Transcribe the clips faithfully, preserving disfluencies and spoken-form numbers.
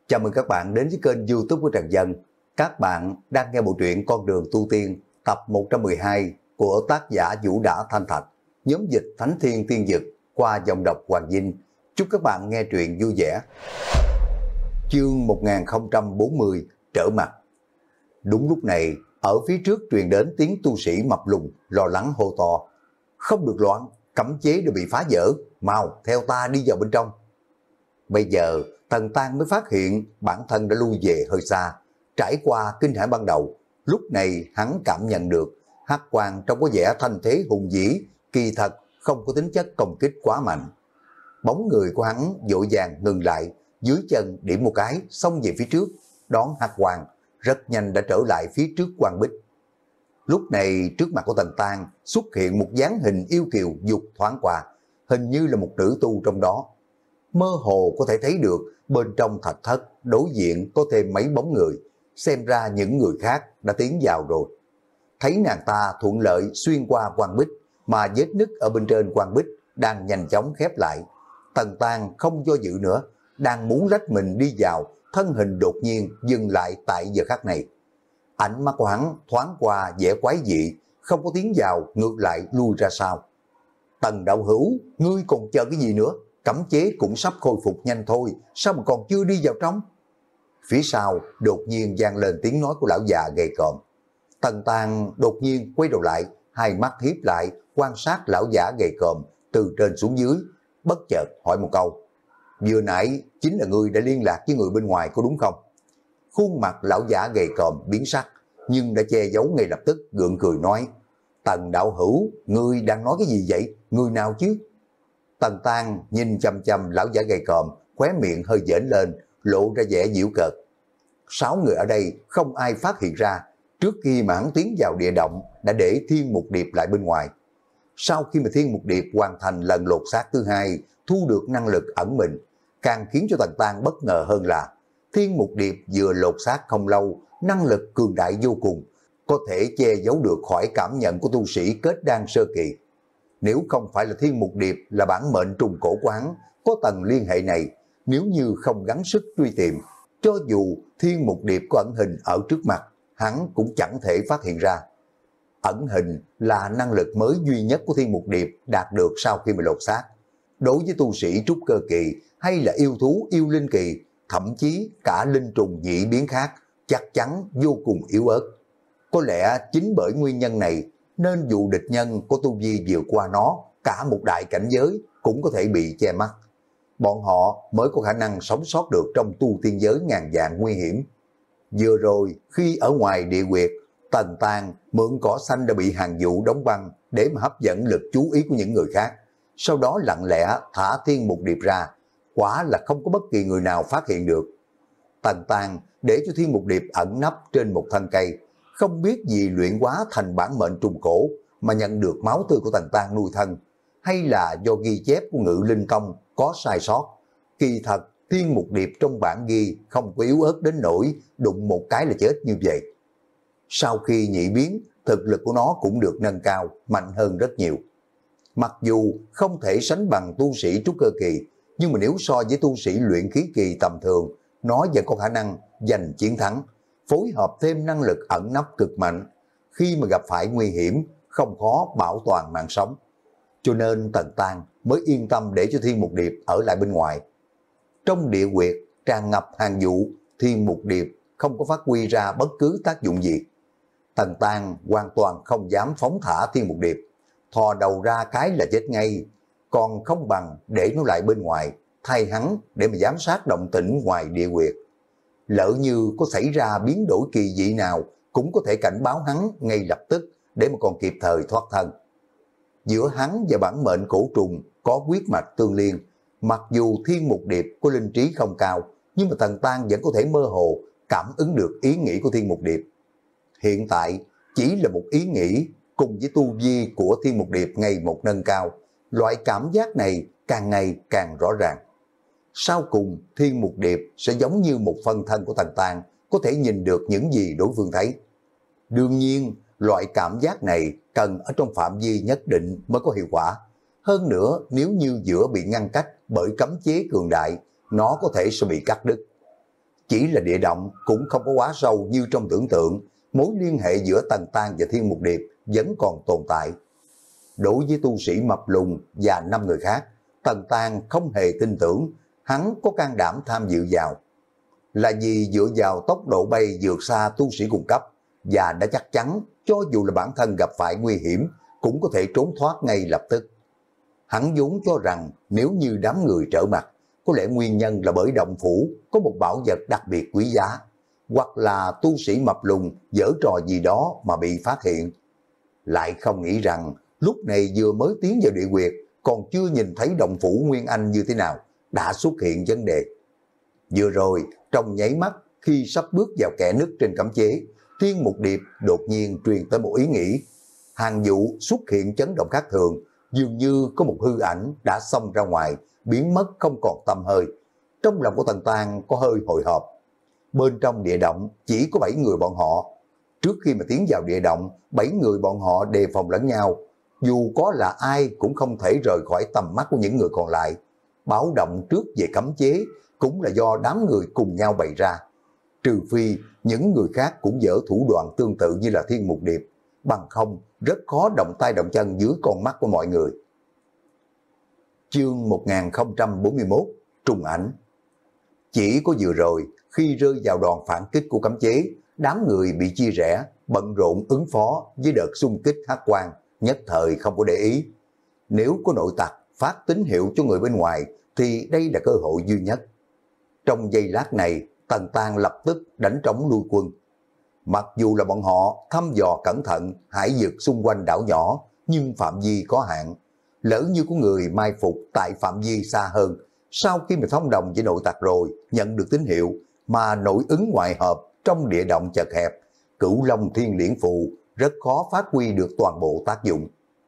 Chào mừng các bạn đến với kênh YouTube của Trần Dân. Các bạn đang nghe bộ truyện Con đường tu tiên tập một trăm mười hai của tác giả Vũ Đã Thanh Thạch, nhóm dịch Thánh Thiên Tiên Dực qua dòng đọc Hoàng Vinh. Chúc các bạn nghe truyện vui vẻ. Chương một nghìn không trăm bốn mươi trở mặt. Đúng lúc này, ở phía trước truyền đến tiếng tu sĩ mập lùn lo lắng hô to: "Không được loạn, cấm chế đã bị phá vỡ, mau theo ta đi vào bên trong." Bây giờ Tần Tăng mới phát hiện bản thân đã lui về hơi xa. Trải qua kinh hãi ban đầu, lúc này hắn cảm nhận được hắc quang trong có vẻ thanh thế hùng vĩ, kỳ thật không có tính chất công kích quá mạnh. Bóng người của hắn vội vàng ngừng lại, dưới chân điểm một cái xông về phía trước, đón hắc quang, rất nhanh đã trở lại phía trước quang bích. Lúc này trước mặt của Tần Tăng xuất hiện một dáng hình yêu kiều dục thoáng qua, hình như là một nữ tu trong đó. Mơ hồ có thể thấy được bên trong thạch thất đối diện có thêm mấy bóng người, xem ra những người khác đã tiến vào rồi. Thấy nàng ta thuận lợi xuyên qua quang bích, mà vết nứt ở bên trên quang bích đang nhanh chóng khép lại. Tần Tăng không do dự nữa, đang muốn lách mình đi vào, thân hình đột nhiên dừng lại tại giờ khắc này. Ánh mắt của hắn thoáng qua vẻ quái dị, không có tiến vào, ngược lại lui ra sau. Tần đạo hữu, ngươi còn chờ cái gì nữa? Cấm chế cũng sắp khôi phục nhanh thôi, sao mà còn chưa đi vào trong? Phía sau đột nhiên vang lên tiếng nói của lão già gầy còm. Tần Tăng đột nhiên quay đầu lại, hai mắt hiếp lại quan sát lão giả gầy còm từ trên xuống dưới, bất chợt hỏi một câu: "Vừa nãy chính là ngươi đã liên lạc với người bên ngoài có đúng không?" Khuôn mặt lão giả gầy còm biến sắc, nhưng đã che giấu ngay lập tức, gượng cười nói: "Tần đạo hữu, ngươi đang nói cái gì vậy? Người nào chứ?" Tần Tăng nhìn chăm chăm lão giả gầy còm, khóe miệng hơi dễn lên, lộ ra vẻ giễu cợt. Sáu người ở đây không ai phát hiện ra, trước khi mà hắn tiến vào địa động đã để Thiên Mục Điệp lại bên ngoài. Sau khi mà Thiên Mục Điệp hoàn thành lần lột xác thứ hai, thu được năng lực ẩn mình, càng khiến cho Tần Tăng bất ngờ hơn là Thiên Mục Điệp vừa lột xác không lâu, năng lực cường đại vô cùng, có thể che giấu được khỏi cảm nhận của tu sĩ kết đan sơ kỳ. Nếu không phải là Thiên Mục Điệp là bản mệnh trùng cổ quán, có tầng liên hệ này, nếu như không gắng sức truy tìm, cho dù Thiên Mục Điệp có ẩn hình ở trước mặt, hắn cũng chẳng thể phát hiện ra. Ẩn hình là năng lực mới duy nhất của Thiên Mục Điệp đạt được sau khi mà lột xác. Đối với tu sĩ trúc cơ kỳ hay là yêu thú yêu linh kỳ, thậm chí cả linh trùng nhị biến khác, chắc chắn vô cùng yếu ớt. Có lẽ chính bởi nguyên nhân này nên dù địch nhân có tu vi vượt qua nó cả một đại cảnh giới cũng có thể bị che mắt. Bọn họ mới có khả năng sống sót được trong tu tiên giới ngàn vạn nguy hiểm. Vừa rồi khi ở ngoài địa huyệt, Tần Tăng mượn cỏ xanh đã bị Hàng Vũ đóng băng để mà hấp dẫn lực chú ý của những người khác, sau đó lặng lẽ thả Thiên Mục Điệp ra, quả là không có bất kỳ người nào phát hiện được. Tần Tăng để cho Thiên Mục Điệp ẩn nấp trên một thân cây, không biết vì luyện hóa thành bản mệnh trùng cổ mà nhận được máu tươi của Tần Tăng nuôi thân, hay là do ghi chép của Ngự Linh Tông có sai sót. Kỳ thật Thiên Mục Điệp trong bản ghi không có yếu ớt đến nỗi đụng một cái là chết như vậy. Sau khi nhị biến, thực lực của nó cũng được nâng cao, mạnh hơn rất nhiều. Mặc dù không thể sánh bằng tu sĩ trúc cơ kỳ, nhưng mà nếu so với tu sĩ luyện khí kỳ tầm thường, nó vẫn có khả năng giành chiến thắng. Phối hợp thêm năng lực ẩn nấp cực mạnh, khi mà gặp phải nguy hiểm không khó bảo toàn mạng sống. Cho nên Tần Tăng mới yên tâm để cho Thiên Mục Điệp ở lại bên ngoài. Trong địa huyệt tràn ngập Hàng Vũ, Thiên Mục Điệp không có phát huy ra bất cứ tác dụng gì. Tần Tăng hoàn toàn không dám phóng thả Thiên Mục Điệp, thò đầu ra cái là chết ngay, còn không bằng để nó lại bên ngoài, thay hắn để mà giám sát động tĩnh ngoài địa huyệt. Lỡ như có xảy ra biến đổi kỳ dị nào cũng có thể cảnh báo hắn ngay lập tức để mà còn kịp thời thoát thân. Giữa hắn và bản mệnh cổ trùng có huyết mạch tương liên, mặc dù Thiên Mục Điệp có linh trí không cao, nhưng mà Tần Tăng vẫn có thể mơ hồ cảm ứng được ý nghĩ của Thiên Mục Điệp. Hiện tại chỉ là một ý nghĩ cùng với tu vi của Thiên Mục Điệp ngày một nâng cao, loại cảm giác này càng ngày càng rõ ràng. Sau cùng Thiên Mục Điệp sẽ giống như một phân thân của Tần Tăng, có thể nhìn được những gì đối phương thấy. Đương nhiên loại cảm giác này cần ở trong phạm vi nhất định mới có hiệu quả. Hơn nữa nếu như giữa bị ngăn cách bởi cấm chế cường đại, nó có thể sẽ bị cắt đứt. Chỉ là địa động cũng không có quá sâu như trong tưởng tượng, mối liên hệ giữa Tần Tang và Thiên Mục Điệp vẫn còn tồn tại. Đối với tu sĩ mập lùn và năm người khác, Tần Tang không hề tin tưởng hắn có can đảm tham dự vào. Là vì dựa vào tốc độ bay vượt xa tu sĩ cùng cấp, và đã chắc chắn cho dù là bản thân gặp phải nguy hiểm cũng có thể trốn thoát ngay lập tức. Hắn vốn cho rằng nếu như đám người trở mặt, có lẽ nguyên nhân là bởi động phủ có một bảo vật đặc biệt quý giá, hoặc là tu sĩ mập lùn giở trò gì đó mà bị phát hiện. Lại không nghĩ rằng lúc này vừa mới tiến vào địa quyệt, còn chưa nhìn thấy động phủ Nguyên Anh như thế nào, đã xuất hiện vấn đề. Vừa rồi, trong nháy mắt khi sắp bước vào kẽ nứt trên cấm chế, Thiên Mục Điệp đột nhiên truyền tới một ý nghĩ. Hàng Vũ xuất hiện chấn động khác thường, dường như có một hư ảnh đã xông ra ngoài, biến mất không còn tăm hơi. Trong lòng của Tần Tang có hơi hồi hộp. Bên trong địa động chỉ có bảy người bọn họ. Trước khi mà tiến vào địa động, bảy người bọn họ đề phòng lẫn nhau. Dù có là ai cũng không thể rời khỏi tầm mắt của những người còn lại. Báo động trước về cấm chế cũng là do đám người cùng nhau bày ra. Trừ phi những người khác cũng dở thủ đoạn tương tự như là Thiên Mục Điệp, bằng không rất khó động tay động chân dưới con mắt của mọi người. Chương một nghìn không trăm bốn mươi mốt, trùng ảnh. Chỉ có vừa rồi, khi rơi vào đòn phản kích của cấm chế, đám người bị chia rẽ, bận rộn ứng phó với đợt xung kích hắc quang, nhất thời không có để ý. Nếu có nội tặc phát tín hiệu cho người bên ngoài, thì đây là cơ hội duy nhất. Trong giây lát này, Tần Tang lập tức đánh trống lui quân. Mặc dù là bọn họ thăm dò cẩn thận hải vực xung quanh đảo nhỏ, nhưng phạm vi có hạn. Lỡ như có người mai phục tại phạm vi xa hơn, sau khi mà thông đồng với nội tặc rồi, nhận được tín hiệu, mà nội ứng ngoại hợp trong địa động chật hẹp, Cửu Long Thiên Liễn Phù rất khó phát huy được toàn bộ tác dụng.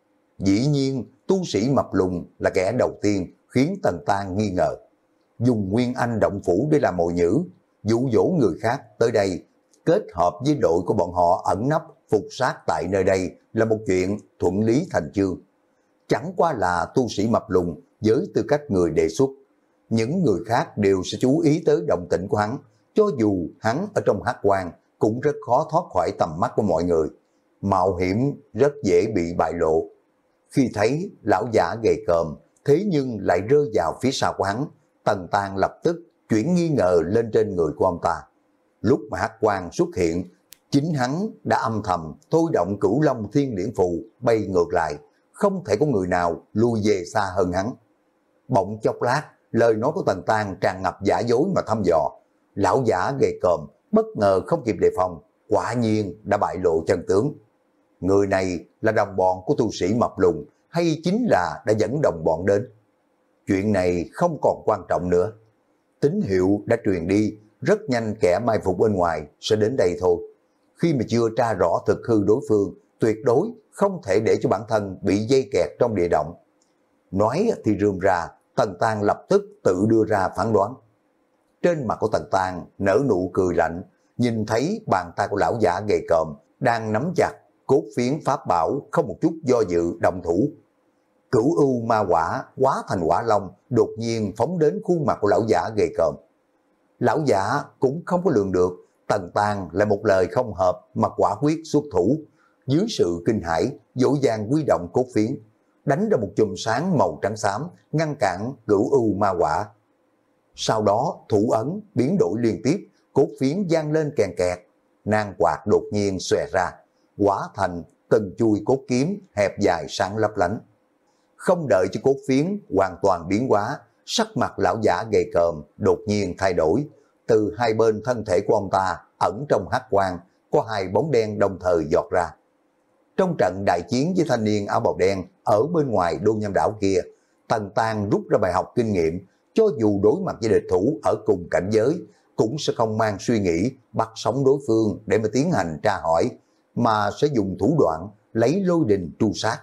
Dĩ nhiên, tu sĩ mập lùn là kẻ đầu tiên khiến Tần Tang nghi ngờ. Dùng Nguyên Anh động phủ để làm mồi nhữ, dụ dỗ người khác tới đây, kết hợp với đội của bọn họ ẩn nấp phục sát tại nơi đây là một chuyện thuận lý thành chương. Chẳng qua là tu sĩ mập lùn với tư cách người đề xuất, những người khác đều sẽ chú ý tới động tĩnh của hắn, cho dù hắn ở trong hắc quang cũng rất khó thoát khỏi tầm mắt của mọi người. Mạo hiểm rất dễ bị bại lộ. Khi thấy lão giả gầy còm, thế nhưng lại rơi vào phía sau của hắn, Tần Tang lập tức chuyển nghi ngờ lên trên người của ông ta. Lúc mà hắc quang xuất hiện, chính hắn đã âm thầm thôi động Cửu Long Thiên Liễn Phù bay ngược lại, không thể có người nào lui về xa hơn hắn. Bỗng chốc lát, lời nói của Tần Tang tràn ngập giả dối mà thăm dò. Lão giả gầy còm bất ngờ không kịp đề phòng, quả nhiên đã bại lộ chân tướng. Người này là đồng bọn của tu sĩ mập lùn, hay chính là đã dẫn đồng bọn đến? Chuyện này không còn quan trọng nữa. Tín hiệu đã truyền đi, rất nhanh kẻ mai phục bên ngoài sẽ đến đây thôi. Khi mà chưa tra rõ thực hư đối phương, tuyệt đối không thể để cho bản thân bị dây kẹt trong địa động. Nói thì rườm rà, Tần Tang lập tức tự đưa ra phán đoán. Trên mặt của Tần Tang nở nụ cười lạnh, nhìn thấy bàn tay của lão giả gầy còm đang nắm chặt cốt phiến pháp bảo, không một chút do dự động thủ. Cửu ưu ma quả hóa thành quả long đột nhiên phóng đến khuôn mặt của lão giả gầy còm. Lão giả cũng không có lường được Tần Tang lại một lời không hợp mà quả quyết xuất thủ. Dưới sự kinh hãi, dỗ dàng quy động cốt phiến, đánh ra một chùm sáng màu trắng xám ngăn cản cửu ưu ma quả. Sau đó thủ ấn biến đổi liên tiếp, cốt phiến vang lên kèn kẹt, nang quạt đột nhiên xòe ra, hóa thành từng chui cốt kiếm hẹp dài sáng lấp lánh. Không đợi cho cốt phiến hoàn toàn biến hóa, sắc mặt lão giả gầy còm đột nhiên thay đổi. Từ hai bên thân thể của ông ta ẩn trong hắc quang có hai bóng đen đồng thời giọt ra. Trong trận đại chiến với thanh niên áo bào đen ở bên ngoài Đô Nham đảo kia, Tần Tang rút ra bài học kinh nghiệm, cho dù đối mặt với địch thủ ở cùng cảnh giới, cũng sẽ không mang suy nghĩ bắt sống đối phương để mà tiến hành tra hỏi, mà sẽ dùng thủ đoạn lấy lôi đình tru sát.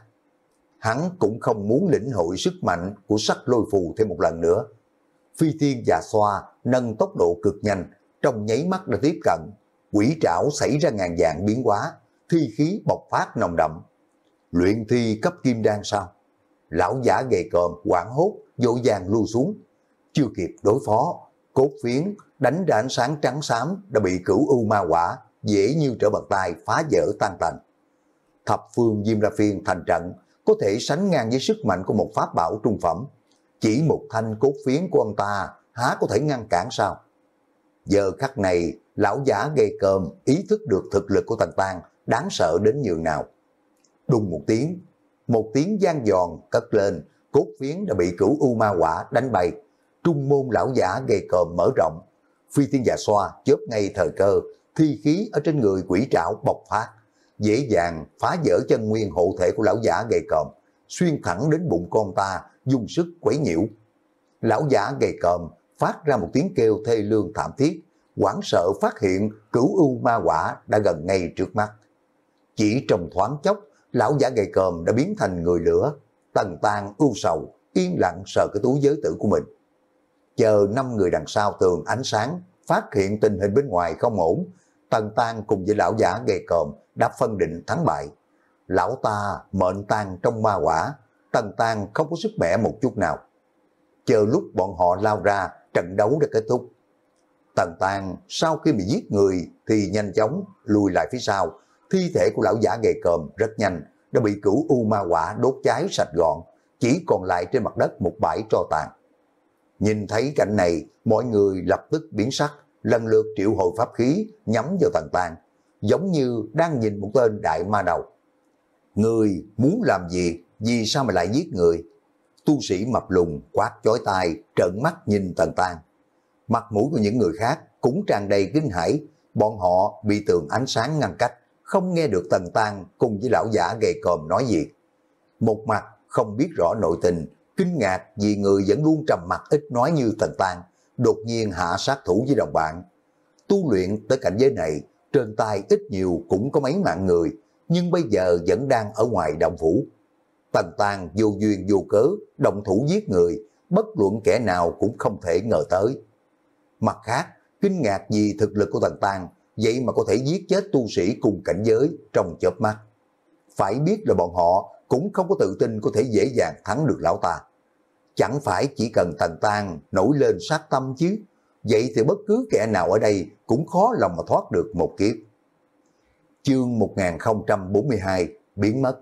Hắn cũng không muốn lĩnh hội sức mạnh của sắc lôi phù thêm một lần nữa. Phi thiên già xoa nâng tốc độ cực nhanh, trong nháy mắt đã tiếp cận. Quỷ trảo xảy ra ngàn dạng biến hóa, thi khí bộc phát nồng đậm. Luyện thi cấp kim đan sao? Lão giả gầy còm hoảng hốt, vội vàng lui xuống. Chưa kịp đối phó, cốt phiến đánh ra ánh sáng trắng xám đã bị cửu u ma quả dễ như trở bàn tay phá vỡ tan tành. Thập phương Diêm La Phiên thành trận có thể sánh ngang với sức mạnh của một pháp bảo trung phẩm. Chỉ một thanh cốt phiến của ông ta há có thể ngăn cản sao? Giờ khắc này, lão giả gầy còm ý thức được thực lực của Tần Tang đáng sợ đến nhường nào. Đùng một tiếng, một tiếng vang giòn cất lên, cốt phiến đã bị cửu u ma quả đánh bay. Trung môn lão giả gầy còm mở rộng, phi thiên dạ xoa chớp ngay thời cơ, thi khí ở trên người quỷ trảo bộc phát, dễ dàng phá vỡ chân nguyên hộ thể của lão giả gầy còm, xuyên thẳng đến bụng con ta, dùng sức quấy nhiễu. Lão giả gầy còm phát ra một tiếng kêu thê lương thảm thiết, hoảng sợ phát hiện cửu u ma quả đã gần ngay trước mắt. Chỉ trong thoáng chốc, lão giả gầy còm đã biến thành người lửa. Tần Tang ưu sầu, yên lặng sờ cái túi giới tử của mình. Chờ năm người đằng sau tường ánh sáng phát hiện tình hình bên ngoài không ổn, Tần Tang cùng với lão giả gầy còm đã phân định thắng bại. Lão ta mệnh tang trong ma quả, Tần Tang không có sức mẻ một chút nào. Chờ lúc bọn họ lao ra, trận đấu đã kết thúc. Tần Tang sau khi bị giết người thì nhanh chóng lùi lại phía sau. Thi thể của lão giả gầy còm rất nhanh đã bị cửu u ma quả đốt cháy sạch gọn, chỉ còn lại trên mặt đất một bãi tro tàn. Nhìn thấy cảnh này, mọi người lập tức biến sắc, lần lượt triệu hồi pháp khí nhắm vào Tần Tang, giống như đang nhìn một tên đại ma đầu. Người muốn làm gì? Vì sao mà lại giết người? Tu sĩ mập lùn quát chói tai, trợn mắt nhìn Tần Tang. Mặt mũi của những người khác cũng tràn đầy kinh hãi, bọn họ bị tường ánh sáng ngăn cách, không nghe được Tần Tang cùng với lão giả gầy còm nói gì. Một mặt không biết rõ nội tình, kinh ngạc vì người vẫn luôn trầm mặc ít nói như Tần Tang, đột nhiên hạ sát thủ với đồng bạn. Tu luyện tới cảnh giới này, trên tay ít nhiều cũng có mấy mạng người, nhưng bây giờ vẫn đang ở ngoài động phủ. Tần Tang vô duyên vô cớ, động thủ giết người, bất luận kẻ nào cũng không thể ngờ tới. Mặt khác, kinh ngạc vì thực lực của Tần Tang, vậy mà có thể giết chết tu sĩ cùng cảnh giới trong chớp mắt. Phải biết là bọn họ cũng không có tự tin có thể dễ dàng thắng được lão ta. Chẳng phải chỉ cần Tần Tang nổi lên sát tâm chứ, vậy thì bất cứ kẻ nào ở đây cũng khó lòng mà thoát được một kiếp. Chương một nghìn không trăm bốn mươi hai biến mất.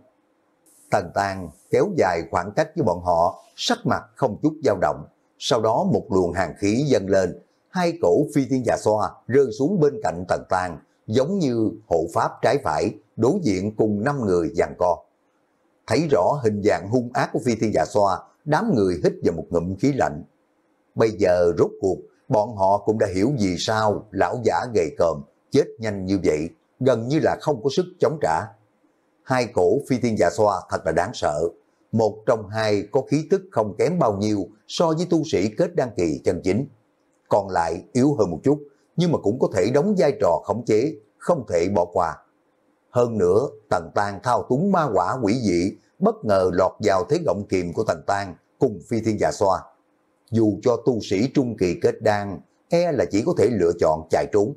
Tần Tang kéo dài khoảng cách với bọn họ, sắc mặt không chút dao động. Sau đó một luồng hàn khí dâng lên, hai cổ phi thiên dạ xoa rơi xuống bên cạnh Tần Tang, giống như hộ pháp trái phải, đối diện cùng năm người giằng co. Thấy rõ hình dạng hung ác của phi thiên dạ xoa, đám người hít vào một ngụm khí lạnh. Bây giờ rốt cuộc, bọn họ cũng đã hiểu vì sao lão giả gầy còm chết nhanh như vậy, gần như là không có sức chống trả. Hai cổ phi thiên dạ xoa thật là đáng sợ. Một trong hai có khí tức không kém bao nhiêu so với tu sĩ kết đăng kỳ chân chính. Còn lại yếu hơn một chút, nhưng mà cũng có thể đóng vai trò khống chế, không thể bỏ qua. Hơn nữa, Tần Tang thao túng ma quả quỷ dị, bất ngờ lọt vào thế gọng kìm của Tần Tang cùng phi thiên dạ xoa. Dù cho tu sĩ trung kỳ kết đan, e là chỉ có thể lựa chọn chạy trốn.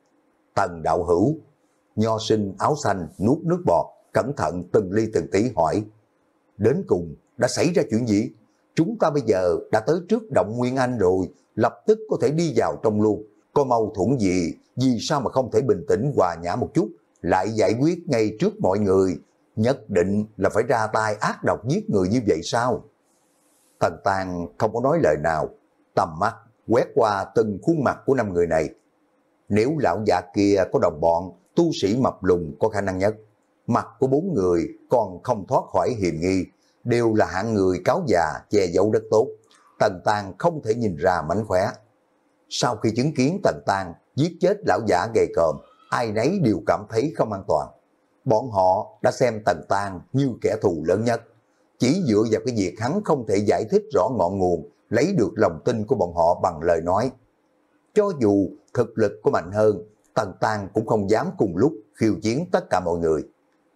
Tần đạo hữu, nho sinh áo xanh nuốt nước bọt, cẩn thận từng ly từng tí hỏi. Đến cùng đã xảy ra chuyện gì? Chúng ta bây giờ đã tới trước động Nguyên Anh rồi, lập tức có thể đi vào trong luôn. Có mâu thuẫn gì, vì sao mà không thể bình tĩnh hòa nhã một chút, lại giải quyết ngay trước mọi người? Nhất định là phải ra tay ác độc giết người như vậy sao? Tần Tang không có nói lời nào, tầm mắt quét qua từng khuôn mặt của năm người này. Nếu lão già kia có đồng bọn, tu sĩ mập lùn có khả năng nhất. Mặt của bốn người còn không thoát khỏi hiềm nghi, đều là hạng người cáo già che giấu rất tốt. Tần Tang không thể nhìn ra mánh khóe. Sau khi chứng kiến Tần Tang giết chết lão giả gầy còm, ai nấy đều cảm thấy không an toàn. Bọn họ đã xem Tần Tang như kẻ thù lớn nhất. Chỉ dựa vào cái việc hắn không thể giải thích rõ ngọn nguồn, lấy được lòng tin của bọn họ bằng lời nói. Cho dù thực lực có mạnh hơn, Tần Tang cũng không dám cùng lúc khiêu chiến tất cả mọi người.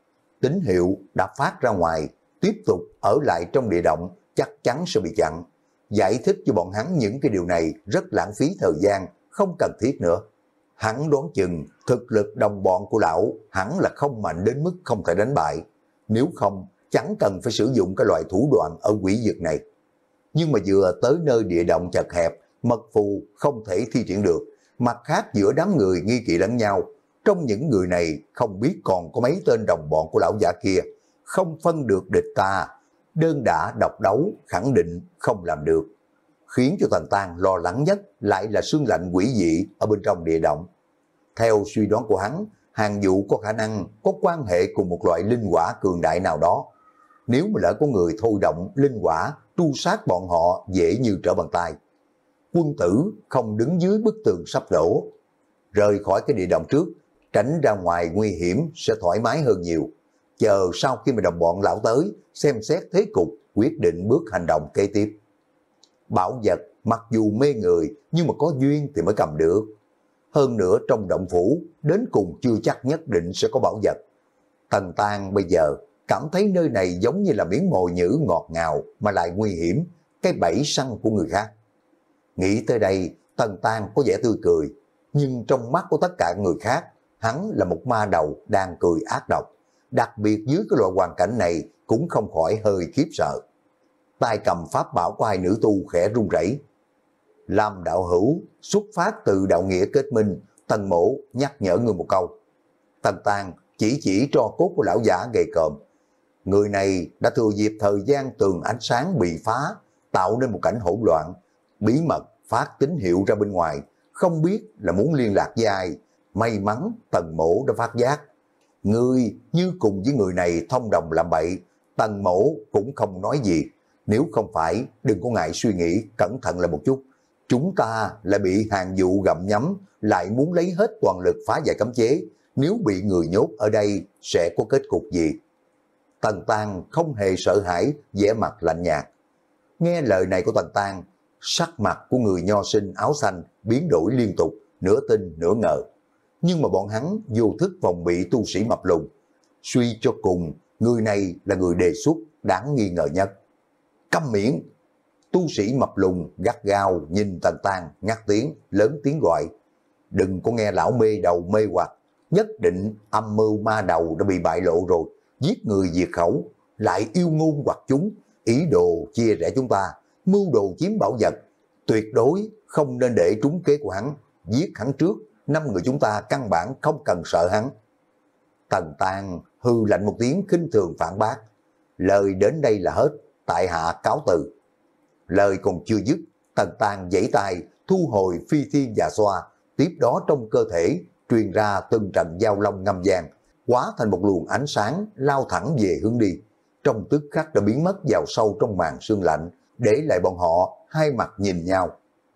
Tín hiệu đã phát ra ngoài, tiếp tục ở lại trong địa động chắc chắn sẽ bị chặn. Giải thích cho bọn hắn những cái điều này rất lãng phí thời gian, không cần thiết nữa. Hắn đoán chừng thực lực đồng bọn của lão hắn là không mạnh đến mức không thể đánh bại. Nếu không, chẳng cần phải sử dụng cái loại thủ đoạn ở quỷ vực này. Nhưng mà vừa tới nơi địa động chật hẹp, mật phù không thể thi triển được. Mặt khác giữa đám người nghi kỵ lẫn nhau, trong những người này không biết còn có mấy tên đồng bọn của lão giả kia, không phân được địch ta, đơn đả độc đấu khẳng định không làm được. Khiến cho Tần Tang lo lắng nhất lại là xương lạnh quỷ dị ở bên trong địa động. Theo suy đoán của hắn, Hàng Vũ có khả năng có quan hệ cùng một loại linh quả cường đại nào đó. Nếu mà lỡ có người thôi động linh quả, tru sát bọn họ dễ như trở bàn tay. Quân tử không đứng dưới bức tường sắp đổ. Rời khỏi cái địa động trước, tránh ra ngoài nguy hiểm sẽ thoải mái hơn nhiều. Chờ sau khi mà đồng bọn lão tới, xem xét thế cục, quyết định bước hành động kế tiếp. Bảo vật mặc dù mê người nhưng mà có duyên thì mới cầm được. Hơn nữa trong động phủ đến cùng chưa chắc nhất định sẽ có bảo vật. Tần Tang bây giờ cảm thấy nơi này giống như là miếng mồi nhữ ngọt ngào mà lại nguy hiểm, cái bẫy săn của người khác. Nghĩ tới đây, Tần Tang có vẻ tươi cười, nhưng trong mắt của tất cả người khác, hắn là một ma đầu đang cười ác độc. Đặc biệt dưới cái loại hoàn cảnh này cũng không khỏi hơi khiếp sợ. Tay cầm pháp bảo của hai nữ tu khẽ run rẩy. Làm đạo hữu, xuất phát từ đạo nghĩa kết minh, Tần Mỗ nhắc nhở người một câu. Tần Tang chỉ chỉ tro cốt của lão giả gầy còm. Người này đã thừa dịp thời gian tường ánh sáng bị phá, tạo nên một cảnh hỗn loạn, bí mật phát tín hiệu ra bên ngoài, không biết là muốn liên lạc với ai. May mắn Tần Mỗ đã phát giác. Ngươi như cùng với người này thông đồng làm bậy, Tần Mỗ cũng không nói gì. Nếu không phải, đừng có ngại suy nghĩ, cẩn thận là một chút. Chúng ta lại bị Hàng Vũ gặm nhấm, lại muốn lấy hết toàn lực phá giải cấm chế. Nếu bị người nhốt ở đây, sẽ có kết cục gì? Tần Tang không hề sợ hãi, vẻ mặt lạnh nhạt. Nghe lời này của Tần Tang, sắc mặt của người nho sinh áo xanh biến đổi liên tục, nửa tin nửa ngờ. Nhưng mà bọn hắn vô thức phòng bị tu sĩ mập lùn. Suy cho cùng, người này là người đề xuất đáng nghi ngờ nhất. Câm miệng! Tu sĩ mập lùn gắt gao nhìn Tần Tang ngắt tiếng, lớn tiếng gọi. Đừng có nghe lão mê đầu mê hoặc, nhất định âm mưu ma đầu đã bị bại lộ rồi. Giết người diệt khẩu, lại yêu ngôn hoặc chúng, ý đồ chia rẽ chúng ta, mưu đồ chiếm bảo vật. Tuyệt đối không nên để trúng kế của hắn, giết hắn trước, năm người chúng ta căn bản không cần sợ hắn. Tần Tang hư lạnh một tiếng khinh thường phản bác. Lời đến đây là hết, tại hạ cáo từ. Lời còn chưa dứt, Tần Tang giãy tay, thu hồi phi thiên dạ xoa, tiếp đó trong cơ thể truyền ra từng trận giao long ngâm vang, hóa thành một luồng ánh sáng lao thẳng về hướng đi. Trong tức khắc đã biến mất vào sâu trong màn sương lạnh, để lại bọn họ hai mặt nhìn nhau.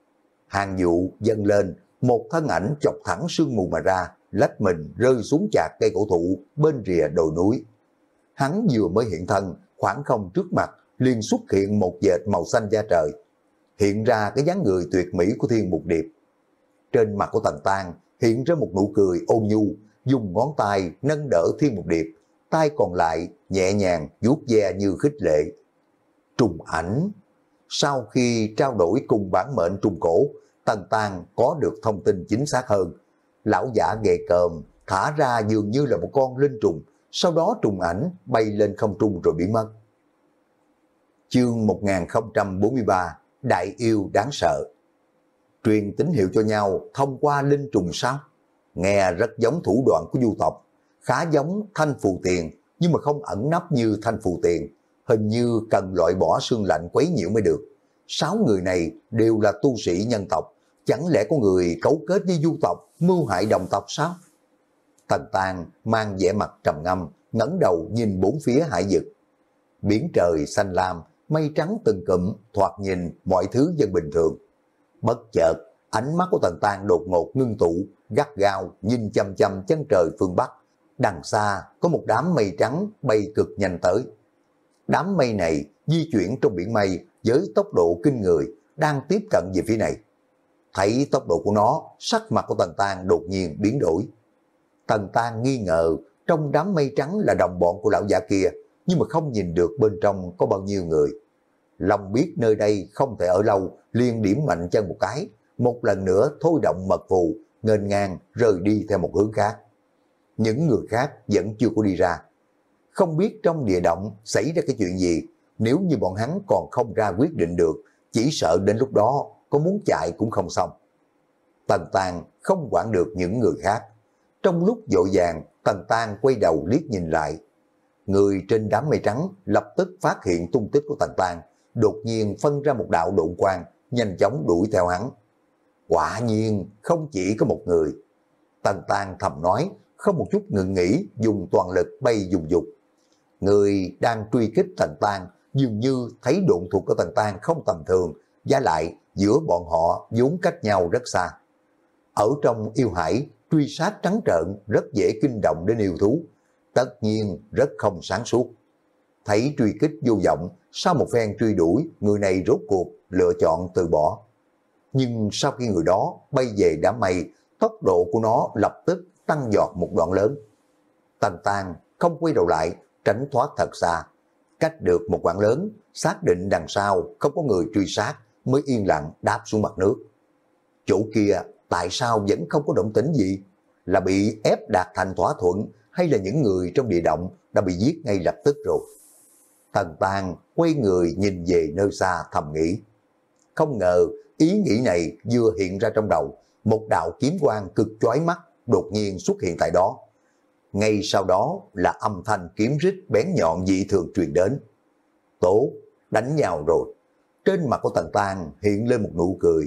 Hàng Vũ dâng lên, một thân ảnh chọc thẳng sương mù mà ra, lách mình rơi xuống chạc cây cổ thụ bên rìa đồi núi. Hắn vừa mới hiện thân, khoảng không trước mặt liền xuất hiện một vệt màu xanh da trời, hiện ra cái dáng người tuyệt mỹ của Thiên Mục Điệp. Trên mặt của Tần Tang hiện ra một nụ cười ôn nhu, dùng ngón tay nâng đỡ Thiên Mục Điệp, tay còn lại nhẹ nhàng vuốt ve như khích lệ. Trùng ảnh. Sau khi trao đổi cùng bản mệnh trùng cổ, Tần Tang có được thông tin chính xác hơn. Lão giả ghề cờm thả ra dường như là một con linh trùng, sau đó trùng ảnh bay lên không trung rồi biến mất. Chương một nghìn không trăm bốn mươi ba, Đại yêu đáng sợ. Truyền tín hiệu cho nhau thông qua linh trùng sao? Nghe rất giống thủ đoạn của du tộc, khá giống thanh phù tiền, nhưng mà không ẩn nấp như thanh phù tiền. Hình như cần loại bỏ xương lạnh quấy nhiễu mới được. Sáu người này đều là tu sĩ nhân tộc, chẳng lẽ có người cấu kết với du tộc, mưu hại đồng tộc sao? Tần Tang mang vẻ mặt trầm ngâm, ngẩng đầu nhìn bốn phía hải vực. Biển trời xanh lam, mây trắng từng cụm, thoạt nhìn mọi thứ dân bình thường. Bất chợt, ánh mắt của Tần Tang đột ngột ngưng tụ, gắt gao nhìn chăm chăm chân trời phương Bắc. Đằng xa có một đám mây trắng bay cực nhanh tới. Đám mây này di chuyển trong biển mây với tốc độ kinh người, đang tiếp cận về phía này. Thấy tốc độ của nó, sắc mặt của Tần Tang đột nhiên biến đổi. Tần Tang nghi ngờ trong đám mây trắng là đồng bọn của lão giả kia, nhưng mà không nhìn được bên trong có bao nhiêu người. Lòng biết nơi đây không thể ở lâu, liền điểm mạnh chân một cái, một lần nữa thôi động mật phù, nghênh ngang rời đi theo một hướng khác. Những người khác vẫn chưa có đi ra. Không biết trong địa động xảy ra cái chuyện gì, nếu như bọn hắn còn không ra quyết định được, chỉ sợ đến lúc đó có muốn chạy cũng không xong. Tần Tàng không quản được những người khác. Trong lúc vội vàng, Tần Tàng quay đầu liếc nhìn lại. Người trên đám mây trắng lập tức phát hiện tung tích của Tần Tàng, đột nhiên phân ra một đạo độn quang, nhanh chóng đuổi theo hắn. Quả nhiên không chỉ có một người. Tần Tàng thầm nói, không một chút ngừng nghỉ, dùng toàn lực bay dùng dục. Người đang truy kích Tần Tàng dường như thấy độn thuật của Tần Tàng không tầm thường, giá lại giữa bọn họ vốn cách nhau rất xa. Ở trong yêu hải, truy sát trắng trợn rất dễ kinh động đến yêu thú, tất nhiên rất không sáng suốt. Thấy truy kích vô vọng, sau một phen truy đuổi, người này rốt cuộc lựa chọn từ bỏ. Nhưng sau khi người đó bay về đám mây, tốc độ của nó lập tức tăng giọt một đoạn lớn. Tần Tàng không quay đầu lại, tránh thoát thật xa. Cách được một quãng lớn, xác định đằng sau không có người truy sát, mới yên lặng đáp xuống mặt nước. Chỗ kia tại sao vẫn không có động tĩnh gì? Là bị ép đạt thành thỏa thuận, hay là những người trong địa động đã bị giết ngay lập tức rồi? Tần Tàng quay người nhìn về nơi xa thầm nghĩ. Không ngờ ý nghĩ này vừa hiện ra trong đầu, một đạo kiếm quang cực chói mắt đột nhiên xuất hiện tại đó. Ngay sau đó là âm thanh kiếm rít bén nhọn dị thường truyền đến. Tốt, đánh nhau rồi. Trên mặt của Tần Tàng hiện lên một nụ cười.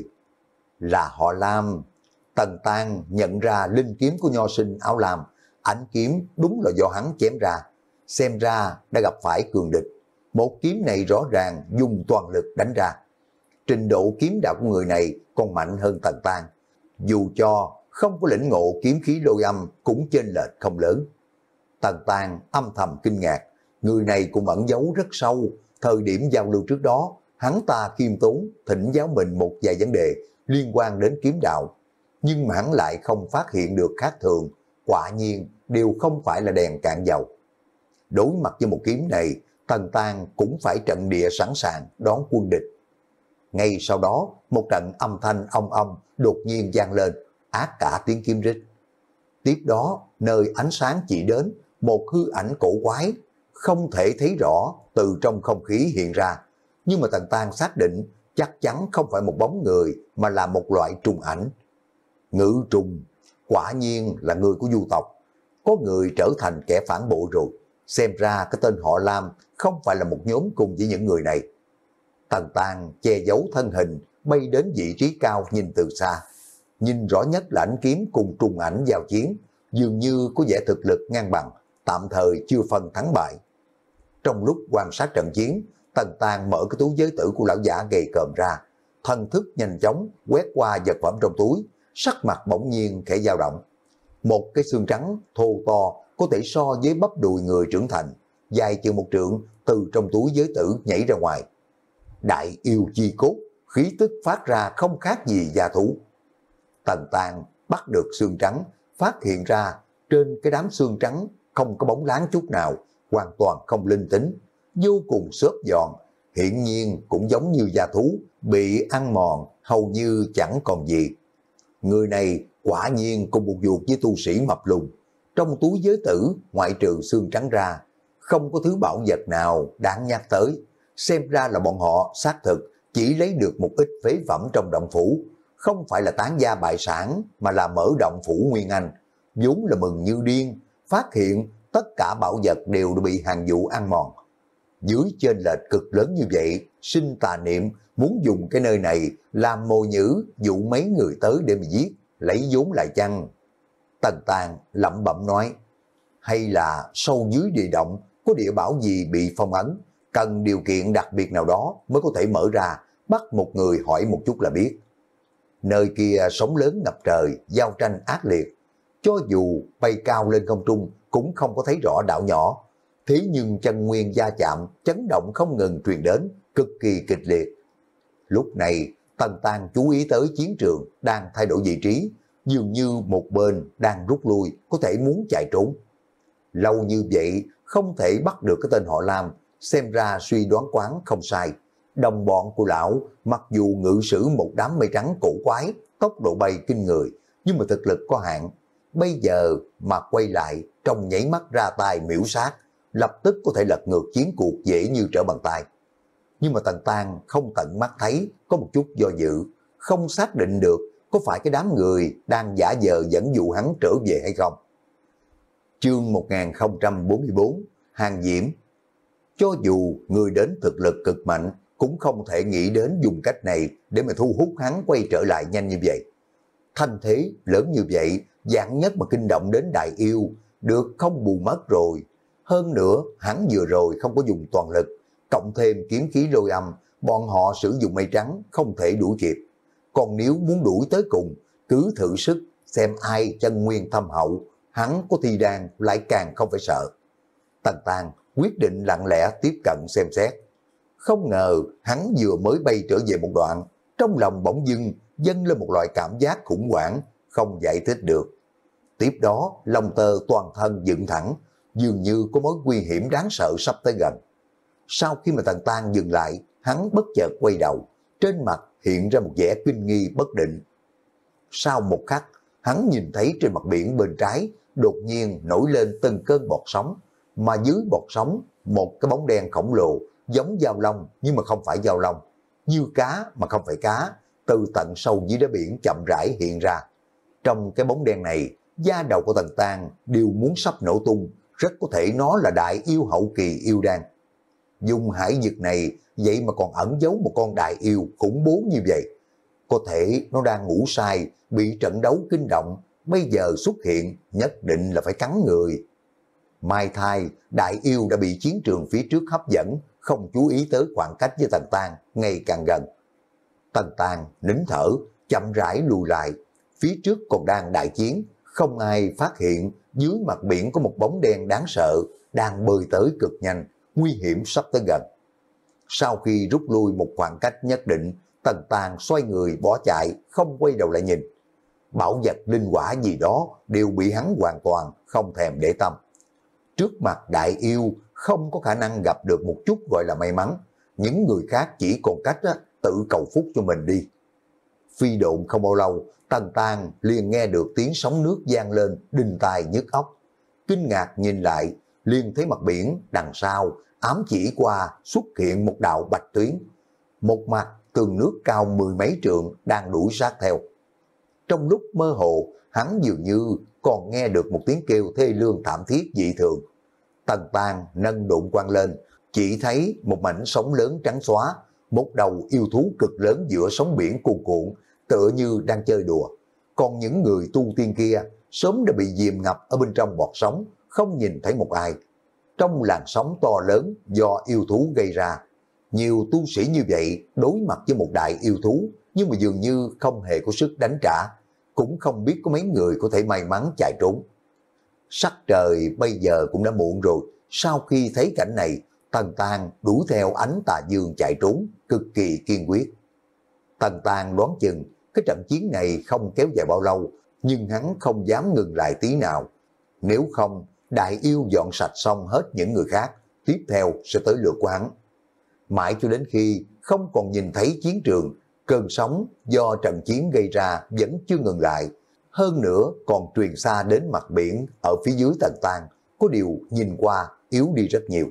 Là họ Lam. Tần Tàng nhận ra linh kiếm của nho sinh áo lam, ánh kiếm đúng là do hắn chém ra. Xem ra đã gặp phải cường địch. Một kiếm này rõ ràng dùng toàn lực đánh ra. Trình độ kiếm đạo của người này còn mạnh hơn Tần Tàng. Dù cho không có lĩnh ngộ kiếm khí lôi âm cũng chênh lệch không lớn. Tần Tàng âm thầm kinh ngạc, người này cũng ẩn giấu rất sâu. Thời điểm giao lưu trước đó, hắn ta khiêm tốn thỉnh giáo mình một vài vấn đề liên quan đến kiếm đạo. Nhưng mà hắn lại không phát hiện được khác thường, quả nhiên đều không phải là đèn cạn dầu. Đối mặt với một kiếm này, Tần Tàng cũng phải trận địa sẵn sàng đón quân địch. Ngay sau đó, một trận âm thanh ong ong đột nhiên vang lên, át cả tiếng kiếm rít. Tiếp đó, nơi ánh sáng chỉ đến, một hư ảnh cổ quái, không thể thấy rõ từ trong không khí hiện ra. Nhưng mà Tần Tàng xác định chắc chắn không phải một bóng người mà là một loại trùng ảnh. Ngự trùng, quả nhiên là người của du tộc. Có người trở thành kẻ phản bội rồi. Xem ra cái tên họ Lam không phải là một nhóm cùng với những người này. Tần Tàng che giấu thân hình, bay đến vị trí cao nhìn từ xa. Nhìn rõ nhất là ánh kiếm cùng trùng ảnh giao chiến, dường như có vẻ thực lực ngang bằng, tạm thời chưa phân thắng bại. Trong lúc quan sát trận chiến, Tần Tàng mở cái túi giới tử của lão giả gầy còm ra, thần thức nhanh chóng quét qua vật phẩm trong túi, sắc mặt bỗng nhiên khẽ dao động. Một cái xương trắng thô to có thể so với bắp đùi người trưởng thành, dài chừng một trượng từ trong túi giới tử nhảy ra ngoài. Đại yêu chi cốt, khí tức phát ra không khác gì gia thú. Tần Tàng bắt được xương trắng, phát hiện ra trên cái đám xương trắng không có bóng láng chút nào, hoàn toàn không linh tính, vô cùng xốp giòn, hiển nhiên cũng giống như gia thú, bị ăn mòn, hầu như chẳng còn gì. Người này quả nhiên cùng một ruột với tu sĩ mập lùn. Trong túi giới tử, ngoại trừ xương trắng ra, không có thứ bảo vật nào đáng nhắc tới. Xem ra là bọn họ xác thực chỉ lấy được một ít phế phẩm trong động phủ, không phải là tán gia bại sản mà là mở động phủ Nguyên Anh. Vốn là mừng như điên, phát hiện tất cả bảo vật đều đã bị hàng vũ ăn mòn. Dưới chênh lệch cực lớn như vậy, sinh tà niệm muốn dùng cái nơi này làm mồi nhữ dụ mấy người tới để mà giết, lấy vốn lại chăng? Tần Tàng lẩm bẩm nói, hay là sâu dưới địa động có địa bảo gì bị phong ấn, cần điều kiện đặc biệt nào đó mới có thể mở ra, bắt một người hỏi một chút là biết. Nơi kia sóng lớn ngập trời, giao tranh ác liệt, cho dù bay cao lên không trung cũng không có thấy rõ đảo nhỏ. Thế nhưng chân nguyên gia chạm, chấn động không ngừng truyền đến, cực kỳ kịch liệt. Lúc này, Tần Tàng chú ý tới chiến trường đang thay đổi vị trí, dường như một bên đang rút lui, có thể muốn chạy trốn. Lâu như vậy, không thể bắt được cái tên họ Lam, xem ra suy đoán quán không sai. Đồng bọn của lão, mặc dù ngự sử một đám mây trắng cổ quái, tốc độ bay kinh người, nhưng mà thực lực có hạn. Bây giờ mà quay lại, trong nhảy mắt ra tay miễu sát, lập tức có thể lật ngược chiến cuộc dễ như trở bàn tay. Nhưng mà Tần Tàng không tận mắt thấy, có một chút do dự, không xác định được có phải cái đám người đang giả vờ dẫn dụ hắn trở về hay không? Chương một nghìn không trăm bốn mươi bốn, Hàng Diễm. Cho dù người đến thực lực cực mạnh, cũng không thể nghĩ đến dùng cách này để mà thu hút hắn quay trở lại nhanh như vậy. Thanh thế lớn như vậy, dạng nhất mà kinh động đến đại yêu, được không bù mất rồi. Hơn nữa, hắn vừa rồi không có dùng toàn lực, cộng thêm kiếm khí lôi âm, bọn họ sử dụng mây trắng không thể đuổi kịp. Còn nếu muốn đuổi tới cùng, cứ thử sức, xem ai chân nguyên thâm hậu, hắn có thi đan lại càng không phải sợ. Tần Tàng quyết định lặng lẽ tiếp cận xem xét. Không ngờ hắn vừa mới bay trở về một đoạn, trong lòng bỗng dưng dâng lên một loại cảm giác khủng hoảng, không giải thích được. Tiếp đó, lông tơ toàn thân dựng thẳng, dường như có mối nguy hiểm đáng sợ sắp tới gần. Sau khi mà Tần Tàng dừng lại, hắn bất chợt quay đầu, trên mặt hiện ra một vẻ kinh nghi bất định. Sau một khắc, hắn nhìn thấy trên mặt biển bên trái đột nhiên nổi lên từng cơn bọt sóng, mà dưới bọt sóng một cái bóng đen khổng lồ giống dao long nhưng mà không phải dao long, như cá mà không phải cá, từ tận sâu dưới đáy biển chậm rãi hiện ra. Trong cái bóng đen này, da đầu của Tần Tàng đều muốn sắp nổ tung, rất có thể nó là đại yêu hậu kỳ yêu đan. Dùng hải dực này vậy mà còn ẩn giấu một con đại yêu khủng bố như vậy. Có thể nó đang ngủ say, bị trận đấu kinh động, bây giờ xuất hiện nhất định là phải cắn người. Mai thai, đại yêu đã bị chiến trường phía trước hấp dẫn, không chú ý tới khoảng cách với Tần Tàng ngày càng gần. Tần Tàng nín thở, chậm rãi lùi lại, phía trước còn đang đại chiến, không ai phát hiện dưới mặt biển có một bóng đen đáng sợ, đang bơi tới cực nhanh, nguy hiểm sắp tới gần. Sau khi rút lui một khoảng cách nhất định, Tần Tàng xoay người bỏ chạy, không quay đầu lại nhìn. Bảo vật linh quả gì đó đều bị hắn hoàn toàn không thèm để tâm. Trước mặt đại yêu không có khả năng gặp được một chút gọi là may mắn, những người khác chỉ còn cách á, tự cầu phúc cho mình đi. Phi độn không bao lâu, Tần Tàng liền nghe được tiếng sóng nước vang lên, đinh tai nhức óc. Kinh ngạc nhìn lại, liền thấy mặt biển đằng sau ám chỉ qua xuất hiện một đạo bạch tuyến. Một mặt tường nước cao mười mấy trượng đang đuổi sát theo. Trong lúc mơ hồ, hắn dường như còn nghe được một tiếng kêu thê lương thảm thiết dị thường. Tần Tàng nâng độn quang lên, chỉ thấy một mảnh sóng lớn trắng xóa, một đầu yêu thú cực lớn giữa sóng biển cuồn cuộn, tựa như đang chơi đùa. Còn những người tu tiên kia sớm đã bị dìm ngập ở bên trong bọt sóng, không nhìn thấy một ai. Trong làn sóng to lớn do yêu thú gây ra, nhiều tu sĩ như vậy đối mặt với một đại yêu thú, nhưng mà dường như không hề có sức đánh trả, cũng không biết có mấy người có thể may mắn chạy trốn. Sắc trời bây giờ cũng đã muộn rồi, sau khi thấy cảnh này, Tần Tàng đuổi theo ánh tà dương chạy trốn, cực kỳ kiên quyết. Tần Tàng đoán chừng cái trận chiến này không kéo dài bao lâu, nhưng hắn không dám ngừng lại tí nào. Nếu không, đại yêu dọn sạch xong hết những người khác, tiếp theo sẽ tới lượt của hắn. Mãi cho đến khi không còn nhìn thấy chiến trường, cơn sóng do trận chiến gây ra vẫn chưa ngừng lại. Hơn nữa còn truyền xa đến mặt biển ở phía dưới Tần Tàng, có điều nhìn qua yếu đi rất nhiều.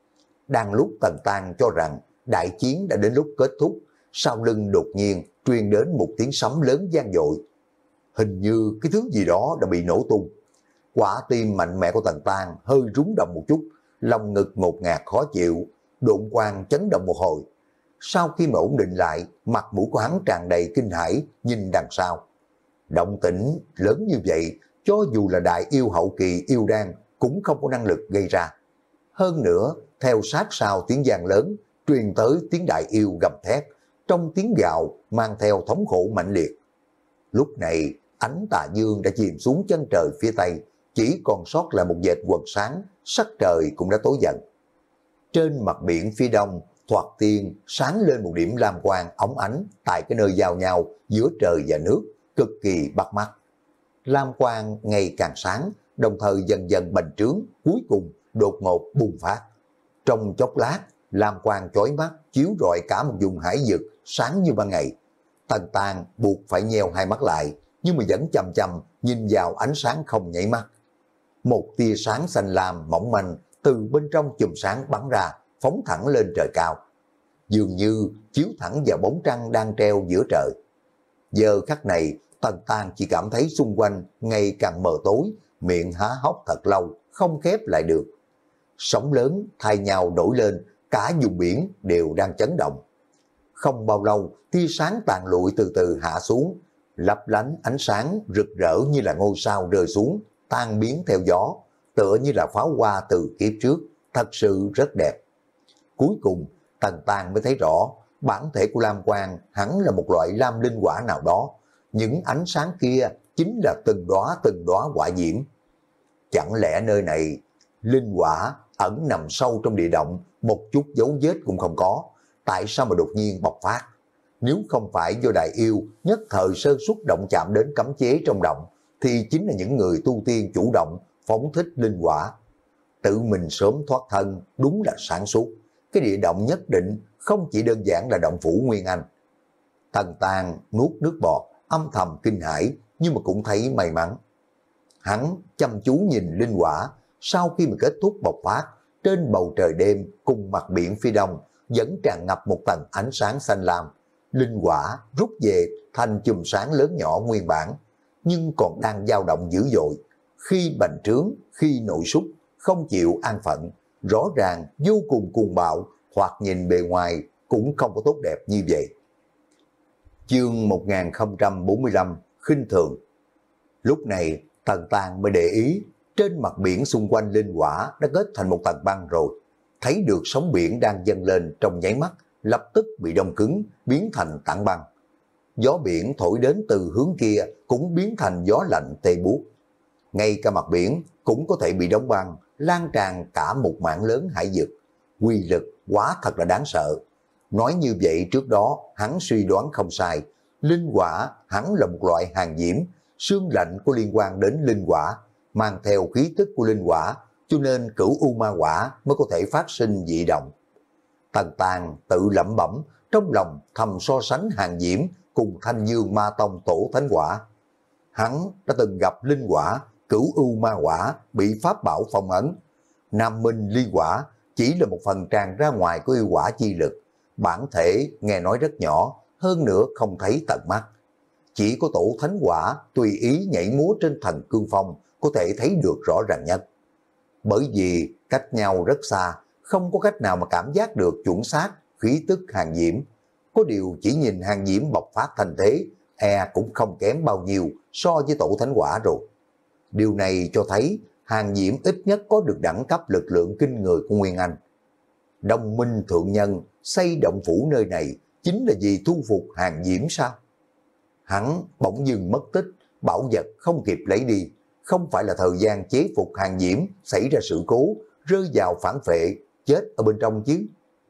Đang lúc Tần Tàng cho rằng đại chiến đã đến lúc kết thúc, sau lưng đột nhiên truyền đến một tiếng sấm lớn vang dội. Hình như cái thứ gì đó đã bị nổ tung. Quả tim mạnh mẽ của Tần Tàng hơi rung động một chút, lòng ngực ngột ngạt khó chịu, độn quang chấn động một hồi. Sau khi mà ổn định lại, mặt mũi của hắn tràn đầy kinh hãi, nhìn đằng sau. Động tĩnh lớn như vậy, cho dù là đại yêu hậu kỳ yêu đan cũng không có năng lực gây ra. Hơn nữa, theo sát sau tiếng vang lớn, truyền tới tiếng đại yêu gầm thét, trong tiếng gào mang theo thống khổ mạnh liệt. Lúc này, ánh tà dương đã chìm xuống chân trời phía tây, chỉ còn sót lại một vệt quần sáng, sắc trời cũng đã tối dần. Trên mặt biển phía đông, thoạt tiên sáng lên một điểm lam quang óng ánh tại cái nơi giao nhau giữa trời và nước, cực kỳ bắt mắt. Lam quang ngày càng sáng, đồng thời dần dần bành trướng, cuối cùng đột ngột bùng phát. Trong chốc lát, lam quang chói mắt chiếu rọi cả một vùng hải vực sáng như ban ngày. Tần Tàng buộc phải nheo hai mắt lại, nhưng mà vẫn chằm chằm nhìn vào ánh sáng không nhảy mắt. Một tia sáng xanh lam mỏng manh từ bên trong chùm sáng bắn ra, phóng thẳng lên trời cao, dường như chiếu thẳng vào bóng trăng đang treo giữa trời. Giờ khắc này, Tần Tang chỉ cảm thấy xung quanh ngày càng mờ tối, miệng há hốc thật lâu, không khép lại được. Sóng lớn thay nhau nổi lên, cả vùng biển đều đang chấn động. Không bao lâu, tia sáng tàn lụi từ từ hạ xuống, lấp lánh ánh sáng rực rỡ như là ngôi sao rơi xuống, tan biến theo gió, tựa như là pháo hoa từ kiếp trước, thật sự rất đẹp. Cuối cùng, Tần Tang mới thấy rõ, bản thể của lam quang hẳn là một loại lam linh quả nào đó. Những ánh sáng kia chính là từng đóa từng đóa quả diễm. Chẳng lẽ nơi này, linh quả ẩn nằm sâu trong địa động, một chút dấu vết cũng không có, tại sao mà đột nhiên bộc phát? Nếu không phải do đại yêu nhất thời sơ suất động chạm đến cấm chế trong động, thì chính là những người tu tiên chủ động phóng thích linh quả. Tự mình sớm thoát thân đúng là sáng suốt. Cái địa động nhất định không chỉ đơn giản là động phủ Nguyên Anh. Tần Tang nuốt nước bọt, âm thầm kinh hãi, nhưng mà cũng thấy may mắn. Hắn chăm chú nhìn linh quả, sau khi mà kết thúc bộc phát, trên bầu trời đêm cùng mặt biển phía đông vẫn tràn ngập một tầng ánh sáng xanh lam. Linh quả rút về thành chùm sáng lớn nhỏ nguyên bản, nhưng còn đang dao động dữ dội, khi bành trướng, khi nội súc, không chịu an phận, rõ ràng vô cùng cuồng bạo, hoặc nhìn bề ngoài cũng không có tốt đẹp như vậy. Chương một nghìn không trăm bốn mươi lăm, khinh thường. Lúc này, Tần Tang mới để ý, trên mặt biển xung quanh linh quả đã kết thành một tầng băng rồi. Thấy được sóng biển đang dâng lên trong nháy mắt, lập tức bị đông cứng, biến thành tảng băng. Gió biển thổi đến từ hướng kia cũng biến thành gió lạnh tê buốt. Ngay cả mặt biển cũng có thể bị đóng băng, lan tràn cả một mảng lớn hải vực. Quy lực quá thật là đáng sợ. Nói như vậy trước đó hắn suy đoán không sai, linh quả hắn là một loại hàng diễm, xương lạnh có liên quan đến linh quả, mang theo khí tức của linh quả, cho nên cửu u ma quả mới có thể phát sinh dị động. Tần Tang tự lẩm bẩm, trong lòng thầm so sánh hàng diễm cùng Thanh Dương Ma Tông tổ thánh quả. Hắn đã từng gặp linh quả, cửu u ma quả bị pháp bảo phong ấn. Nam Minh ly quả chỉ là một phần tràn ra ngoài của yêu quả chi lực, bản thể nghe nói rất nhỏ, hơn nữa không thấy tận mắt. Chỉ có tổ thánh quả tùy ý nhảy múa trên thần cương phong có thể thấy được rõ ràng nhất. Bởi vì cách nhau rất xa, không có cách nào mà cảm giác được chuẩn xác khí tức hàng diễm. Có điều chỉ nhìn hàng diễm bộc phát thành thế, e cũng không kém bao nhiêu so với tổ thánh quả rồi. Điều này cho thấy hàng diễm ít nhất có được đẳng cấp lực lượng kinh người của Nguyên Anh. Đông Minh thượng nhân xây động phủ nơi này chính là vì thu phục hàng diễm sao? Hắn bỗng dưng mất tích, bảo vật không kịp lấy đi, không phải là thời gian chế phục hàng diễm xảy ra sự cố, rơi vào phản phệ, chết ở bên trong chứ.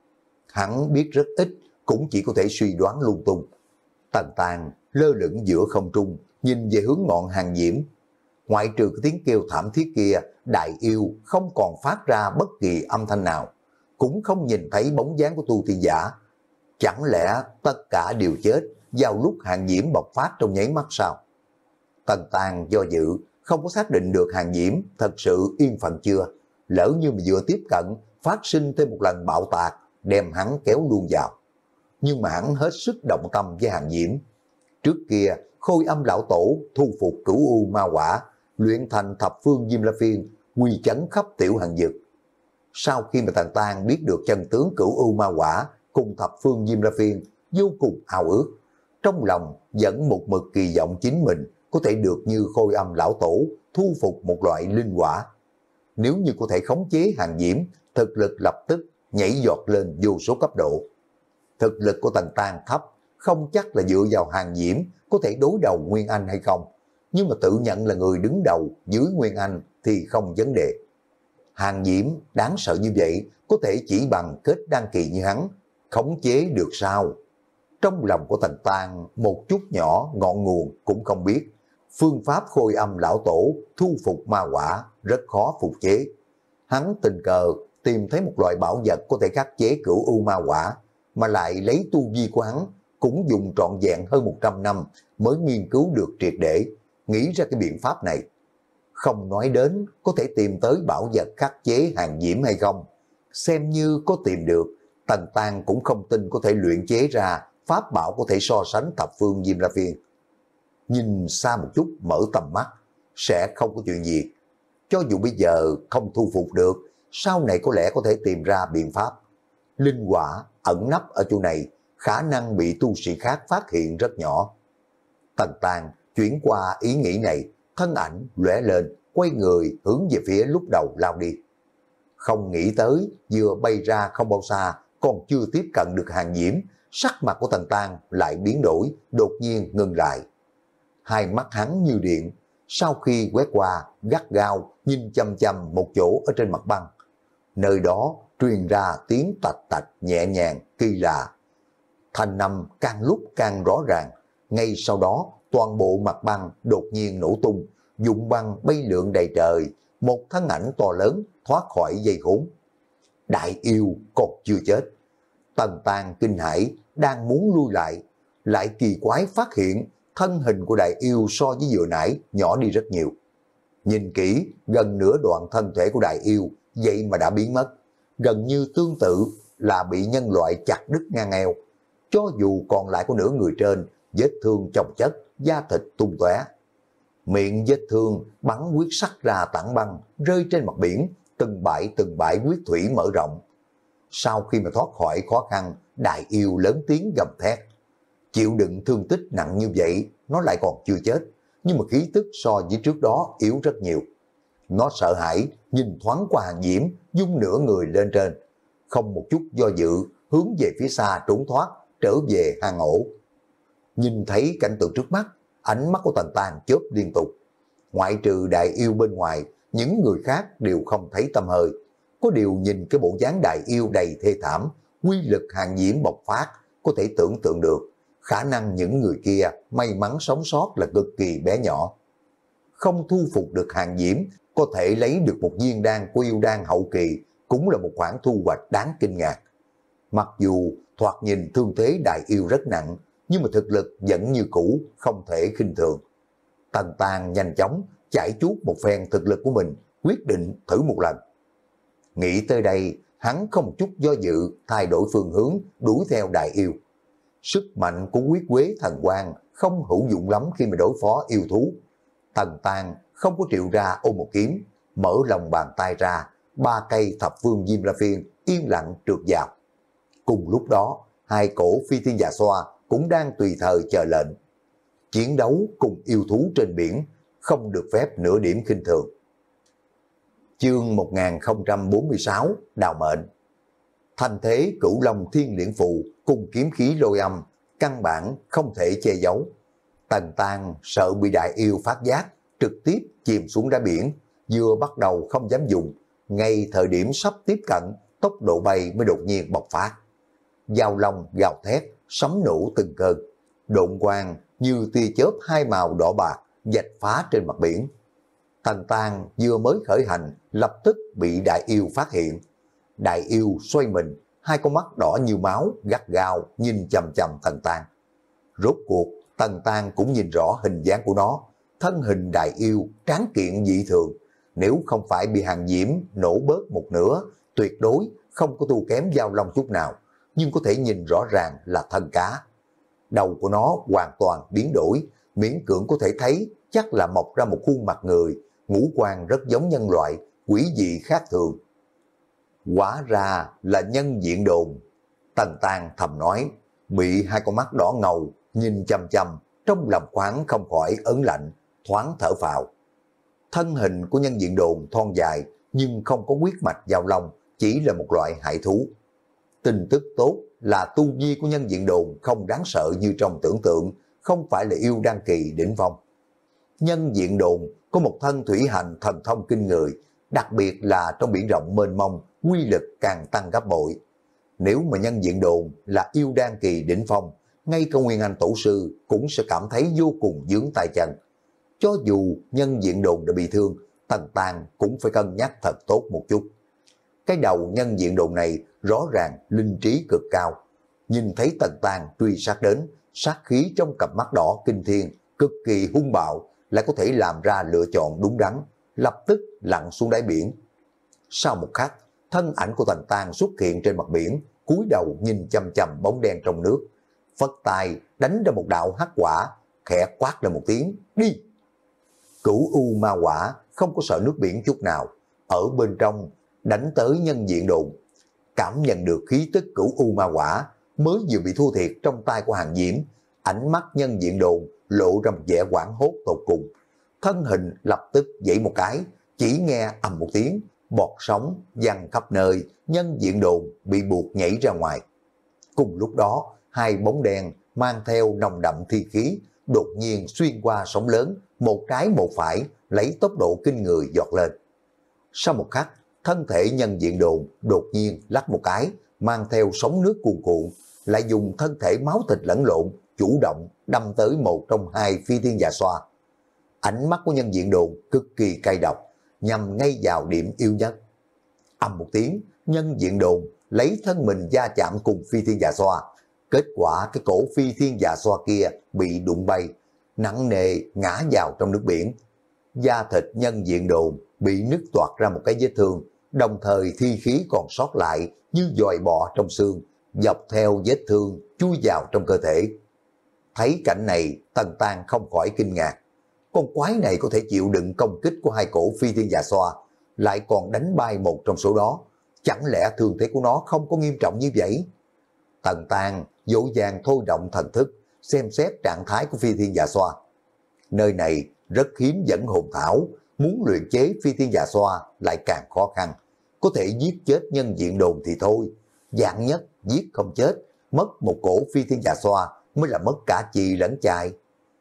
Hắn biết rất ít, cũng chỉ có thể suy đoán lung tung. Tần Tang lơ lửng giữa không trung, nhìn về hướng ngọn hàng diễm. Ngoại trừ cái tiếng kêu thảm thiết kia, đại yêu không còn phát ra bất kỳ âm thanh nào, cũng không nhìn thấy bóng dáng của tu tiên giả. Chẳng lẽ tất cả đều chết vào lúc hàng diễm bộc phát trong nháy mắt sao? Tần Tang do dự, không có xác định được hàng diễm thật sự yên phận chưa. Lỡ như mà vừa tiếp cận, phát sinh thêm một lần bạo tạc, đem hắn kéo luôn vào. Nhưng mà hắn hết sức động tâm với hàng diễm. Trước kia, Khôi Âm lão tổ thu phục cửu u ma quả, luyện thành thập phương Diêm La Phiên, quy chấn khắp tiểu hàng dực. Sau khi mà Tần Tang biết được chân tướng cửu u ma quả cùng thập phương Diêm La Phiên, vô cùng ao ước. Trong lòng vẫn một mực kỳ vọng chính mình có thể được như Khôi Âm lão tổ thu phục một loại linh quả. Nếu như có thể khống chế hàng diễm, thực lực lập tức nhảy giọt lên vô số cấp độ. Thực lực của Tần Tang thấp, không chắc là dựa vào hàng diễm có thể đối đầu Nguyên Anh hay không. Nhưng mà tự nhận là người đứng đầu dưới Nguyên Anh thì không vấn đề. Hàng diễm đáng sợ như vậy, có thể chỉ bằng kết đăng kỳ như hắn, khống chế được sao? Trong lòng của Tần Tang một chút nhỏ ngọn nguồn cũng không biết. Phương pháp Khôi Âm lão tổ thu phục ma quả rất khó phục chế. Hắn tình cờ tìm thấy một loại bảo vật có thể khắc chế cửu u ma quả, mà lại lấy tu vi của hắn cũng dùng trọn vẹn hơn một trăm năm mới nghiên cứu được triệt để, nghĩ ra cái biện pháp này. Không nói đến có thể tìm tới bảo vật khắc chế hàng diễm hay không, xem như có tìm được, Tần Tang cũng không tin có thể luyện chế ra pháp bảo có thể so sánh thập phương Diêm La Phiên. nhìn xa một chút mở tầm mắt, sẽ không có chuyện gì. Cho dù bây giờ không thu phục được, sau này có lẽ có thể tìm ra biện pháp. Linh quả ẩn nấp ở chỗ này, khả năng bị tu sĩ khác phát hiện rất nhỏ. Tần Tàng chuyển qua ý nghĩ này, thân ảnh lóe lên, quay người hướng về phía lúc đầu lao đi. Không nghĩ tới, vừa bay ra không bao xa, còn chưa tiếp cận được Hàng Diễm, sắc mặt của Tần Tàng lại biến đổi, đột nhiên ngừng lại. Hai mắt hắn như điện, sau khi quét qua, gắt gao, nhìn chăm chăm một chỗ ở trên mặt băng. Nơi đó truyền ra tiếng tạch tạch nhẹ nhàng, kỳ lạ. Thanh âm càng lúc càng rõ ràng, ngay sau đó toàn bộ mặt băng đột nhiên nổ tung, dụng băng bay lượn đầy trời, một thân ảnh to lớn thoát khỏi dây khốn. Đại yêu còn chưa chết. Tần Tàng kinh hãi, đang muốn lui lại, lại kỳ quái phát hiện thân hình của đại yêu so với vừa nãy nhỏ đi rất nhiều. Nhìn kỹ, gần nửa đoạn thân thể của đại yêu vậy mà đã biến mất, gần như tương tự là bị nhân loại chặt đứt ngang eo. Cho dù còn lại có nửa người trên, vết thương chồng chất, da thịt tung tóe. Miệng vết thương bắn huyết sắc ra tảng băng, rơi trên mặt biển, từng bãi từng bãi huyết thủy mở rộng. Sau khi mà thoát khỏi khó khăn, đại yêu lớn tiếng gầm thét. Chịu đựng thương tích nặng như vậy, nó lại còn chưa chết, nhưng mà khí tức so với trước đó yếu rất nhiều. Nó sợ hãi, nhìn thoáng qua Hàng Diễm, dung nửa người lên trên, không một chút do dự, hướng về phía xa trốn thoát, trở về hang ổ. Nhìn thấy cảnh tượng trước mắt, ánh mắt của Tần Tàng chớp liên tục. Ngoại trừ đại yêu bên ngoài, những người khác đều không thấy tăm hơi. Có điều nhìn cái bộ dáng đại yêu đầy thê thảm, quy lực Hàng Diễm bộc phát, có thể tưởng tượng được khả năng những người kia may mắn sống sót là cực kỳ bé nhỏ. Không thu phục được Hàng Diễm, có thể lấy được một viên đan của yêu đan hậu kỳ, cũng là một khoản thu hoạch đáng kinh ngạc. Mặc dù thoạt nhìn thương thế đại yêu rất nặng, nhưng mà thực lực vẫn như cũ, không thể khinh thường. Tần Tàng nhanh chóng chải chuốt một phen thực lực của mình, quyết định thử một lần. Nghĩ tới đây, hắn không một chút do dự, thay đổi phương hướng, đuổi theo đại yêu. Sức mạnh của quyết quế thần quang không hữu dụng lắm khi mà đối phó yêu thú. Tần Tàng không có triệu ra ôm một kiếm, mở lòng bàn tay ra, ba cây thập phương diêm la phiên yên lặng trượt vào. Cùng lúc đó, hai cổ phi thiên dạ xoa cũng đang tùy thời chờ lệnh. Chiến đấu cùng yêu thú trên biển, không được phép nửa điểm khinh thường. Chương một nghìn không trăm bốn mươi sáu Đào mệnh. Thành thế Cửu Long Thiên Liễn Phù cùng kiếm khí lôi âm, căn bản không thể che giấu. Tần Tàng sợ bị đại yêu phát giác, trực tiếp chìm xuống đáy biển, vừa bắt đầu không dám dùng, ngay thời điểm sắp tiếp cận, tốc độ bay mới đột nhiên bộc phát. Giao long gào thét, sấm nổ từng cơn, độn quang như tia chớp hai màu đỏ bạc vạch phá trên mặt biển. Tần Tàng vừa mới khởi hành, lập tức bị đại yêu phát hiện. Đại yêu xoay mình, hai con mắt đỏ như máu, gắt gao nhìn chằm chằm Tần Tàng. Rốt cuộc, Tần Tàng cũng nhìn rõ hình dáng của nó, thân hình đại yêu tráng kiện dị thường, nếu không phải bị Hàng Diễm nổ bớt một nửa, tuyệt đối không có thua kém Giao Long chút nào, nhưng có thể nhìn rõ ràng là thân cá. Đầu của nó hoàn toàn biến đổi, miễn cưỡng có thể thấy chắc là mọc ra một khuôn mặt người, ngũ quan rất giống nhân loại, quỷ dị khác thường. Hóa ra là nhân diện đồn. Tần Tàng thầm nói, bị hai con mắt đỏ ngầu nhìn chăm chăm, trong lòng khoáng không khỏi ớn lạnh, thoáng thở phào. Thân hình của nhân diện đồn thon dài, nhưng không có huyết mạch Giao Long, chỉ là một loại hải thú. Tin tức tốt là tu vi của nhân diện đồn không đáng sợ như trong tưởng tượng, không phải là yêu đan kỳ đỉnh phong. Nhân diện đồn có một thân thủy hành thần thông kinh người, đặc biệt là trong biển rộng mênh mông, quy lực càng tăng gấp bội. Nếu mà nhân diện đồn là yêu đan kỳ đỉnh phong, ngay cả Nguyên Anh tổ sư cũng sẽ cảm thấy vô cùng vướng tay chân. Cho dù nhân diện đồn đã bị thương, Tần Tàng cũng phải cân nhắc thật tốt một chút. Cái đầu nhân diện đồn này rõ ràng linh trí cực cao. Nhìn thấy Tần Tàng truy sát đến, sát khí trong cặp mắt đỏ kinh thiên, cực kỳ hung bạo, lại có thể làm ra lựa chọn đúng đắn, lập tức lặn xuống đáy biển. Sau một khắc, thân ảnh của Tần Tàng xuất hiện trên mặt biển, cúi đầu nhìn chằm chằm bóng đen trong nước. Phất tay đánh ra một đạo hắc quả, khẽ quát lên một tiếng, đi. Cửu U Ma Quả không có sợ nước biển chút nào, ở bên trong đánh tới nhân diện đồn. Cảm nhận được khí tức Cửu U Ma Quả mới vừa bị thua thiệt trong tay của Hàng Diễm, ánh mắt nhân diện đồn lộ ra một vẻ hoảng hốt tột cùng. Thân hình lập tức giãy một cái, chỉ nghe ầm một tiếng, bọt sóng văng khắp nơi, nhân diện đồn bị buộc nhảy ra ngoài. Cùng lúc đó, hai bóng đen mang theo nồng đậm thi khí, đột nhiên xuyên qua sóng lớn, một trái một phải, lấy tốc độ kinh người giọt lên. Sau một khắc, thân thể nhân diện đồn đột nhiên lắc một cái, mang theo sóng nước cuồn cuộn, lại dùng thân thể máu thịt lẫn lộn, chủ động đâm tới một trong hai phi thiên dạ xoa. Ánh mắt của nhân diện đồn cực kỳ cay độc, nhằm ngay vào điểm yếu nhất. Ầm một tiếng, nhân diện đồn lấy thân mình va chạm cùng phi thiên dạ xoa. Kết quả cái cổ phi thiên dạ xoa kia bị đụng bay, nặng nề ngã vào trong nước biển. Da thịt nhân diện đồn bị nứt toạc ra một cái vết thương, đồng thời thi khí còn sót lại như dòi bọ trong xương, dọc theo vết thương chui vào trong cơ thể. Thấy cảnh này, Tần Tang không khỏi kinh ngạc. Con quái này có thể chịu đựng công kích của hai cổ phi thiên dạ xoa, lại còn đánh bay một trong số đó. Chẳng lẽ thương thế của nó không có nghiêm trọng như vậy? Tần Tang dỗ dàng thôi động thần thức, xem xét trạng thái của phi thiên dạ xoa. Nơi này rất hiếm dẫn hồn thảo, muốn luyện chế phi thiên dạ xoa lại càng khó khăn. Có thể giết chết nhân diện đồn thì thôi, dạng nhất giết không chết, mất một cổ phi thiên dạ xoa mới là mất cả chì lẫn chài.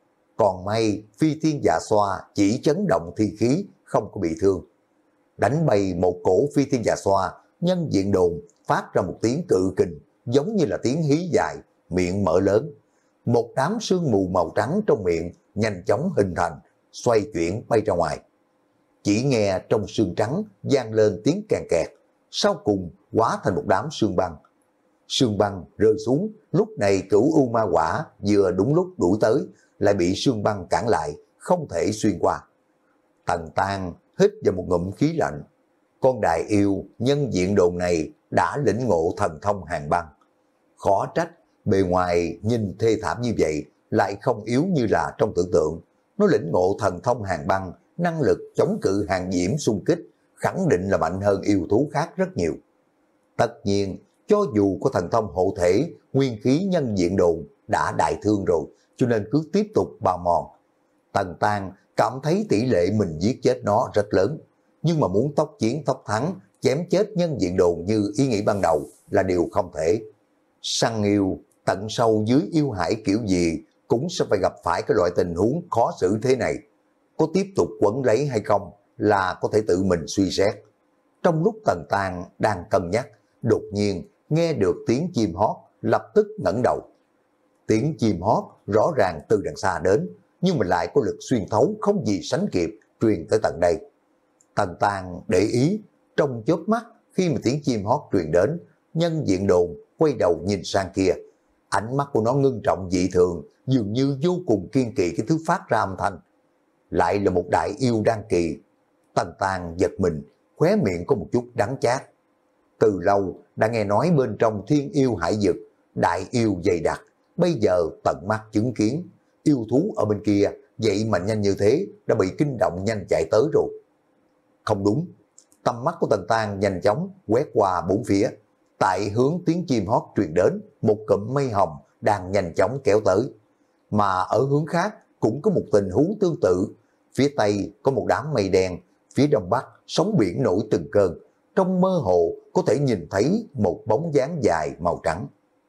Còn may phi thiên dạ xoa chỉ chấn động thi khí, không có bị thương. Đánh bay một cổ phi thiên dạ xoa, nhân diện đồn phát ra một tiếng cự kình, giống như là tiếng hí dài, miệng mở lớn. Một đám sương mù màu trắng trong miệng nhanh chóng hình thành, xoay chuyển bay ra ngoài. Chỉ nghe trong sương trắng vang lên tiếng kèn kẹt, sau cùng hóa thành một đám sương băng. Sương băng rơi xuống, lúc này Cửu U Ma Quả vừa đúng lúc đuổi tới, lại bị sương băng cản lại, không thể xuyên qua. Tần Tang hít vào một ngụm khí lạnh. Con đại yêu nhân diện đồn này đã lĩnh ngộ thần thông hàng băng. Khó trách, bề ngoài nhìn thê thảm như vậy, lại không yếu như là trong tưởng tượng. Nó lĩnh ngộ thần thông hàng băng, năng lực chống cự hàng diễm xung kích, khẳng định là mạnh hơn yêu thú khác rất nhiều. Tất nhiên, cho dù có thần thông hộ thể, nguyên khí nhân diện đồn đã đại thương rồi, cho nên cứ tiếp tục bào mòn. Tần Tang cảm thấy tỷ lệ mình giết chết nó rất lớn, nhưng mà muốn tốc chiến tốc thắng, chém chết nhân diện đồn như ý nghĩ ban đầu là điều không thể. Săn yêu tận sâu dưới yêu hải kiểu gì cũng sẽ phải gặp phải cái loại tình huống khó xử thế này. Có tiếp tục quấn lấy hay không là có thể tự mình suy xét. Trong lúc Tần Tang đang cân nhắc, đột nhiên nghe được tiếng chim hót, lập tức ngẩng đầu. Tiếng chim hót rõ ràng từ đằng xa đến, nhưng mà lại có lực xuyên thấu không gì sánh kịp truyền tới tận đây. Tần Tang để ý, trong chớp mắt khi mà tiếng chim hót truyền đến, nhân diện đồn quay đầu nhìn sang kia. Ánh mắt của nó ngưng trọng dị thường, dường như vô cùng kiên kỵ cái thứ phát ra âm thanh. Lại là một đại yêu đan kỳ. Tần Tang giật mình, khóe miệng có một chút đắng chát. Từ lâu đã nghe nói bên trong thiên yêu hải vực, đại yêu dày đặc, bây giờ tận mắt chứng kiến, yêu thú ở bên kia vậy mà nhanh như thế đã bị kinh động nhanh chạy tới rồi. Không đúng, tầm mắt của Tần Tang nhanh chóng quét qua bốn phía. Tại hướng tiếng chim hót truyền đến, một cụm mây hồng đang nhanh chóng kéo tới. Mà ở hướng khác cũng có một tình huống tương tự. Phía tây có một đám mây đen, phía đông bắc sóng biển nổi từng cơn. Trong mơ hồ có thể nhìn thấy một bóng dáng dài màu trắng.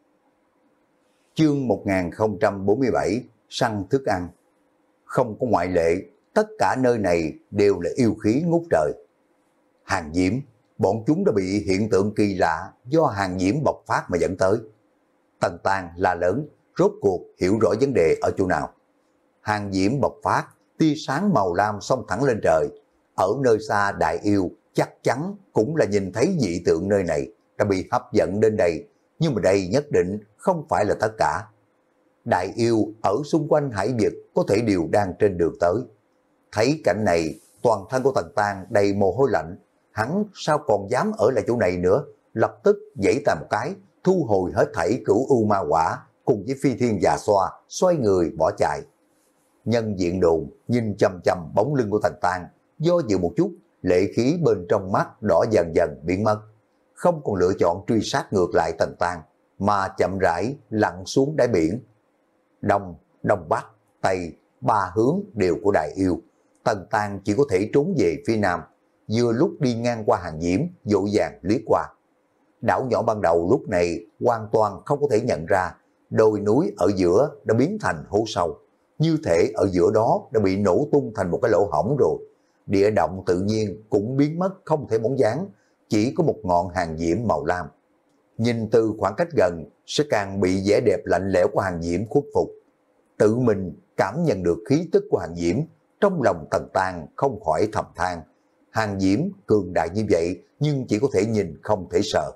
Chương một nghìn không trăm bốn mươi bảy, săn thức ăn. Không có ngoại lệ, tất cả nơi này đều là yêu khí ngút trời. Hàng diễm, bọn chúng đã bị hiện tượng kỳ lạ do hàng diễm bộc phát mà dẫn tới. Tần Tang la lớn, rốt cuộc hiểu rõ vấn đề ở chỗ nào. Hàng diễm bộc phát, tia sáng màu lam xông thẳng lên trời. Ở nơi xa đại yêu chắc chắn cũng là nhìn thấy dị tượng nơi này, đã bị hấp dẫn đến đây, nhưng mà đây nhất định không phải là tất cả. Đại yêu ở xung quanh hải vực có thể đều đang trên đường tới. Thấy cảnh này, toàn thân của Tần Tang đầy mồ hôi lạnh, hắn sao còn dám ở lại chỗ này nữa, lập tức giãy tay một cái, thu hồi hết thảy Cửu U Ma Quả cùng với phi thiên già xoa, xoay người bỏ chạy. Nhân diện đồn nhìn chăm chăm bóng lưng của Tần Tang, do dự một chút, lệ khí bên trong mắt đỏ dần dần biến mất, không còn lựa chọn truy sát ngược lại Tần Tang, mà chậm rãi lặn xuống đáy biển. Đông, Đông Bắc, Tây, ba hướng đều của Đại Yêu. Tần Tang chỉ có thể trốn về phía nam, vừa lúc đi ngang qua Hàng Diễm, vội vàng liếc qua. Đảo nhỏ ban đầu lúc này hoàn toàn không có thể nhận ra, đồi núi ở giữa đã biến thành hố sâu, như thể ở giữa đó đã bị nổ tung thành một cái lỗ hổng rồi. Địa động tự nhiên cũng biến mất không thể bóng dáng, chỉ có một ngọn Hàng Diễm màu lam. Nhìn từ khoảng cách gần sẽ càng bị vẻ đẹp lạnh lẽo của Hàng Diễm khuất phục. Tự mình cảm nhận được khí tức của Hàng Diễm, trong lòng Tần Tang không khỏi thầm than. Hàng Diễm cường đại như vậy nhưng chỉ có thể nhìn không thể sợ.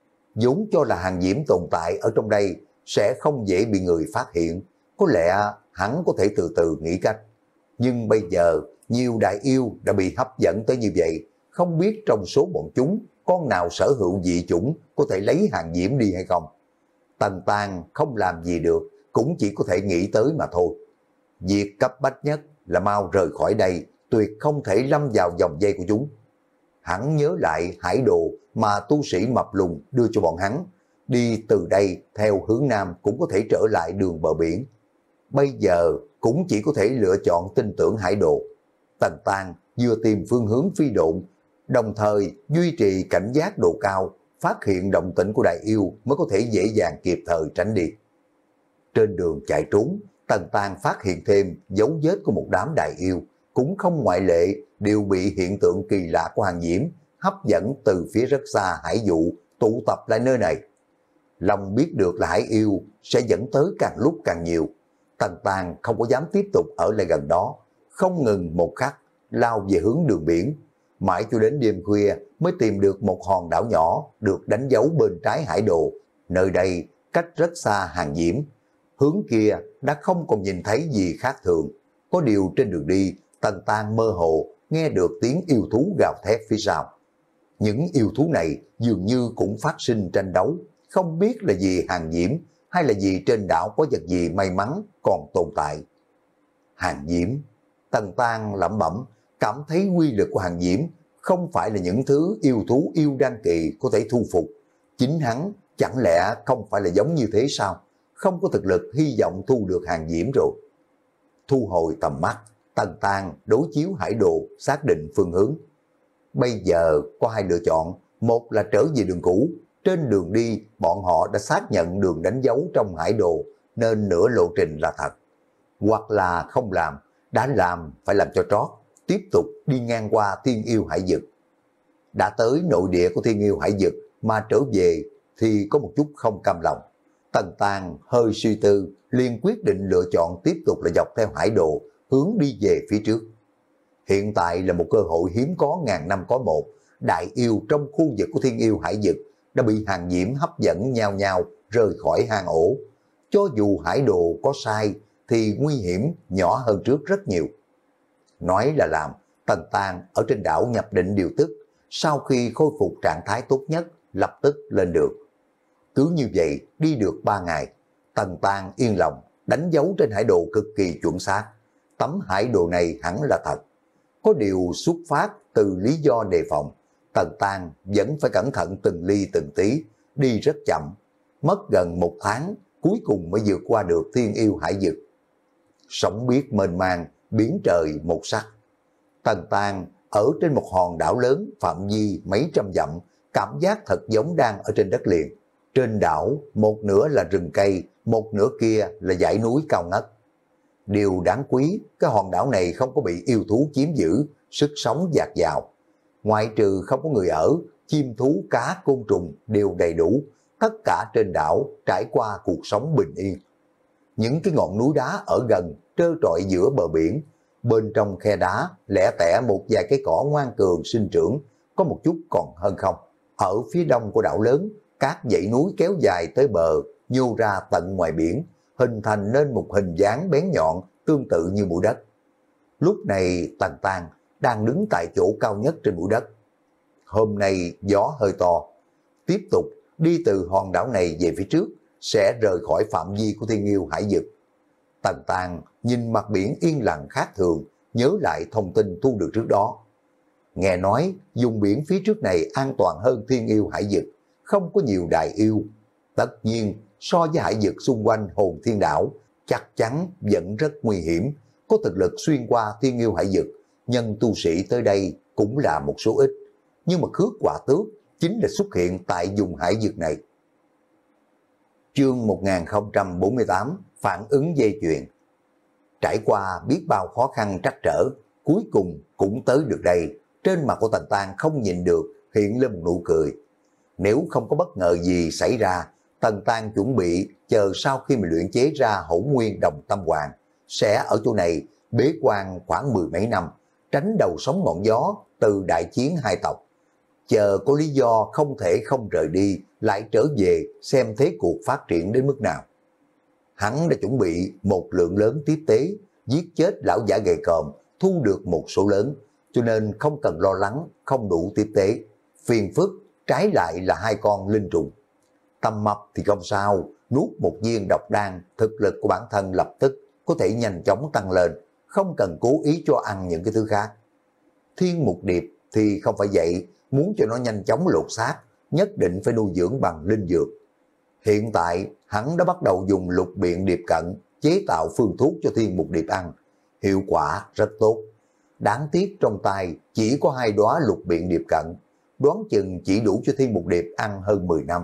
vốn cho là Hàng Diễm tồn tại ở trong đây sẽ không dễ bị người phát hiện, có lẽ hắn có thể từ từ nghĩ cách. Nhưng bây giờ nhiều đại yêu đã bị hấp dẫn tới như vậy, không biết trong số bọn chúng con nào sở hữu dị chủng có thể lấy Hàng Diễm đi hay không. Tần Tang không làm gì được, cũng chỉ có thể nghĩ tới mà thôi. Việc cấp bách nhất là mau rời khỏi đây, tuyệt không thể lâm vào vòng dây của chúng. Hắn nhớ lại hải đồ mà tu sĩ mập lùn đưa cho bọn hắn, đi từ đây theo hướng nam cũng có thể trở lại đường bờ biển. Bây giờ cũng chỉ có thể lựa chọn tin tưởng hải đồ. Tần Tang vừa tìm phương hướng phi độn, đồng thời duy trì cảnh giác độ cao, phát hiện động tĩnh của đại yêu mới có thể dễ dàng kịp thời tránh đi. Trên đường chạy trốn, Tần Tang phát hiện thêm dấu vết của một đám đại yêu, cũng không ngoại lệ, đều bị hiện tượng kỳ lạ của Hàng Diễm hấp dẫn từ phía rất xa hải dụ tụ tập lại nơi này. Long biết được là hải yêu sẽ dẫn tới càng lúc càng nhiều. Tần Tang không có dám tiếp tục ở lại gần đó, không ngừng một khắc lao về hướng đường biển, mãi cho đến đêm khuya mới tìm được một hòn đảo nhỏ được đánh dấu bên trái hải đồ. Nơi đây cách rất xa Hàng Diễm, hướng kia đã không còn nhìn thấy gì khác thường. Có điều trên đường đi, Tần Tang mơ hồ nghe được tiếng yêu thú gào thét phía sau. Những yêu thú này dường như cũng phát sinh tranh đấu, không biết là vì Hàng Diễm hay là vì trên đảo có vật gì may mắn còn tồn tại. Hàng Diễm, Tần Tang lẩm bẩm, cảm thấy quy lực của Hàng Diễm không phải là những thứ yêu thú yêu đan kỳ có thể thu phục. Chính hắn chẳng lẽ không phải là giống như thế sao? Không có thực lực hy vọng thu được Hàng Diễm rồi. Thu hồi tầm mắt, Tần Tang đối chiếu hải đồ xác định phương hướng. Bây giờ có hai lựa chọn, một là trở về đường cũ. Trên đường đi bọn họ đã xác nhận đường đánh dấu trong hải đồ nên nửa lộ trình là thật. Hoặc là không làm, đã làm phải làm cho trót, tiếp tục đi ngang qua Thiên Yêu Hải Vực. Đã tới nội địa của Thiên Yêu Hải Vực mà trở về thì có một chút không cam lòng. Tần Tang hơi suy tư, liền quyết định lựa chọn tiếp tục là dọc theo hải đồ, hướng đi về phía trước. Hiện tại là một cơ hội hiếm có ngàn năm có một, đại yêu trong khu vực của Thiên Yêu Hải Vực đã bị Hàng Diễm hấp dẫn nhau nhau rời khỏi hang ổ. Cho dù hải đồ có sai thì nguy hiểm nhỏ hơn trước rất nhiều. Nói là làm, Tần Tang ở trên đảo nhập định điều tức, sau khi khôi phục trạng thái tốt nhất, lập tức lên đường. Cứ như vậy đi được ba ngày, Tần Tang yên lòng, đánh dấu trên hải đồ cực kỳ chuẩn xác. Tấm hải đồ này hẳn là thật. Có điều xuất phát từ lý do đề phòng, Tần Tang vẫn phải cẩn thận từng ly từng tí, đi rất chậm, mất gần một tháng, cuối cùng mới vượt qua được Thiên Yêu Hải Vực. Sóng biếc mênh mang, biển trời một sắc. Tần Tang ở trên một hòn đảo lớn phạm vi mấy trăm dặm, cảm giác thật giống đang ở trên đất liền. Trên đảo, một nửa là rừng cây, một nửa kia là dãy núi cao ngất. Điều đáng quý, cái hòn đảo này không có bị yêu thú chiếm giữ, sức sống dạt dào. Ngoại trừ không có người ở, chim thú, cá, côn trùng đều đầy đủ. Tất cả trên đảo trải qua cuộc sống bình yên. Những cái ngọn núi đá ở gần, trơ trọi giữa bờ biển. Bên trong khe đá, lẻ tẻ một vài cây cỏ ngoan cường sinh trưởng, có một chút còn hơn không. Ở phía đông của đảo lớn, các dãy núi kéo dài tới bờ, nhô ra tận ngoài biển, hình thành nên một hình dáng bén nhọn tương tự như mũi đất. Lúc này Tần Tang đang đứng tại chỗ cao nhất trên mũi đất. Hôm nay gió hơi to, tiếp tục đi từ hòn đảo này về phía trước sẽ rời khỏi phạm vi của Thiên Yêu Hải Vực. Tần Tang nhìn mặt biển yên lặng khác thường, nhớ lại thông tin thu được trước đó. Nghe nói vùng biển phía trước này an toàn hơn thiên yêu hải vực, không có nhiều đại yêu. Tất nhiên, so với hải vực xung quanh hồn thiên đảo, chắc chắn vẫn rất nguy hiểm, có thực lực xuyên qua thiên yêu hải vực, nhân tu sĩ tới đây cũng là một số ít. Nhưng mà Khước Quả Tước chính là xuất hiện tại vùng hải vực này. Chương một nghìn không trăm bốn mươi tám, phản ứng dây chuyền. Trải qua biết bao khó khăn trắc trở, cuối cùng cũng tới được đây. Trên mặt của Tần Tang không nhìn được hiện lên một nụ cười. Nếu không có bất ngờ gì xảy ra, Tần Tang chuẩn bị chờ sau khi mình luyện chế ra Hỗn Nguyên Đồng Tâm Hoàng, sẽ ở chỗ này bế quan khoảng mười mấy năm, tránh đầu sóng ngọn gió từ đại chiến hai tộc. Chờ có lý do không thể không rời đi, lại trở về xem thế cuộc phát triển đến mức nào. Hắn đã chuẩn bị một lượng lớn tiếp tế, giết chết lão giả gầy còm, thu được một số lớn, cho nên không cần lo lắng không đủ tiếp tế. Phiền phức trái lại là hai con linh trùng. Tâm Mập thì không sao, nuốt một viên độc đan, thực lực của bản thân lập tức có thể nhanh chóng tăng lên, không cần cố ý cho ăn những cái thứ khác. Thiên Mục Điệp thì không phải vậy, muốn cho nó nhanh chóng lột xác, nhất định phải nuôi dưỡng bằng linh dược. Hiện tại, hắn đã bắt đầu dùng lục biện điệp cận, chế tạo phương thuốc cho Thiên Mục Điệp ăn. Hiệu quả rất tốt. Đáng tiếc trong tay chỉ có hai đóa lục biện điệp cận, đoán chừng chỉ đủ cho Thiên Mục Điệp ăn hơn mười năm.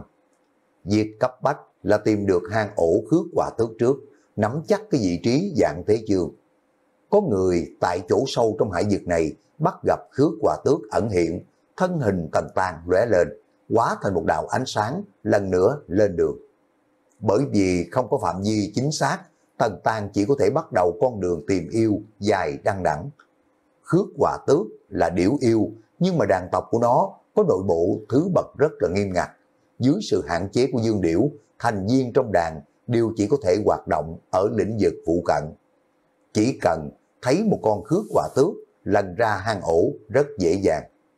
Việc cấp bách là tìm được hang ổ Khước Quả Tước trước, nắm chắc cái vị trí Dạng Thế Chương. Có người tại chỗ sâu trong hải vực này bắt gặp Khước Quả Tước ẩn hiện, thân hình Tần Tang lóe lên, hóa thành một đạo ánh sáng, lần nữa lên đường. Bởi vì không có phạm vi chính xác, Tần Tang chỉ có thể bắt đầu con đường tìm yêu dài đăng đẳng. Khước Quả Tước là điểu yêu, nhưng mà đàn tộc của nó có nội bộ thứ bậc rất là nghiêm ngặt. Dưới sự hạn chế của Dương Điểu, thành viên trong đàn đều chỉ có thể hoạt động ở lĩnh vực phụ cận. Chỉ cần thấy một con Khước Quả Tước lần ra hang ổ rất dễ dàng.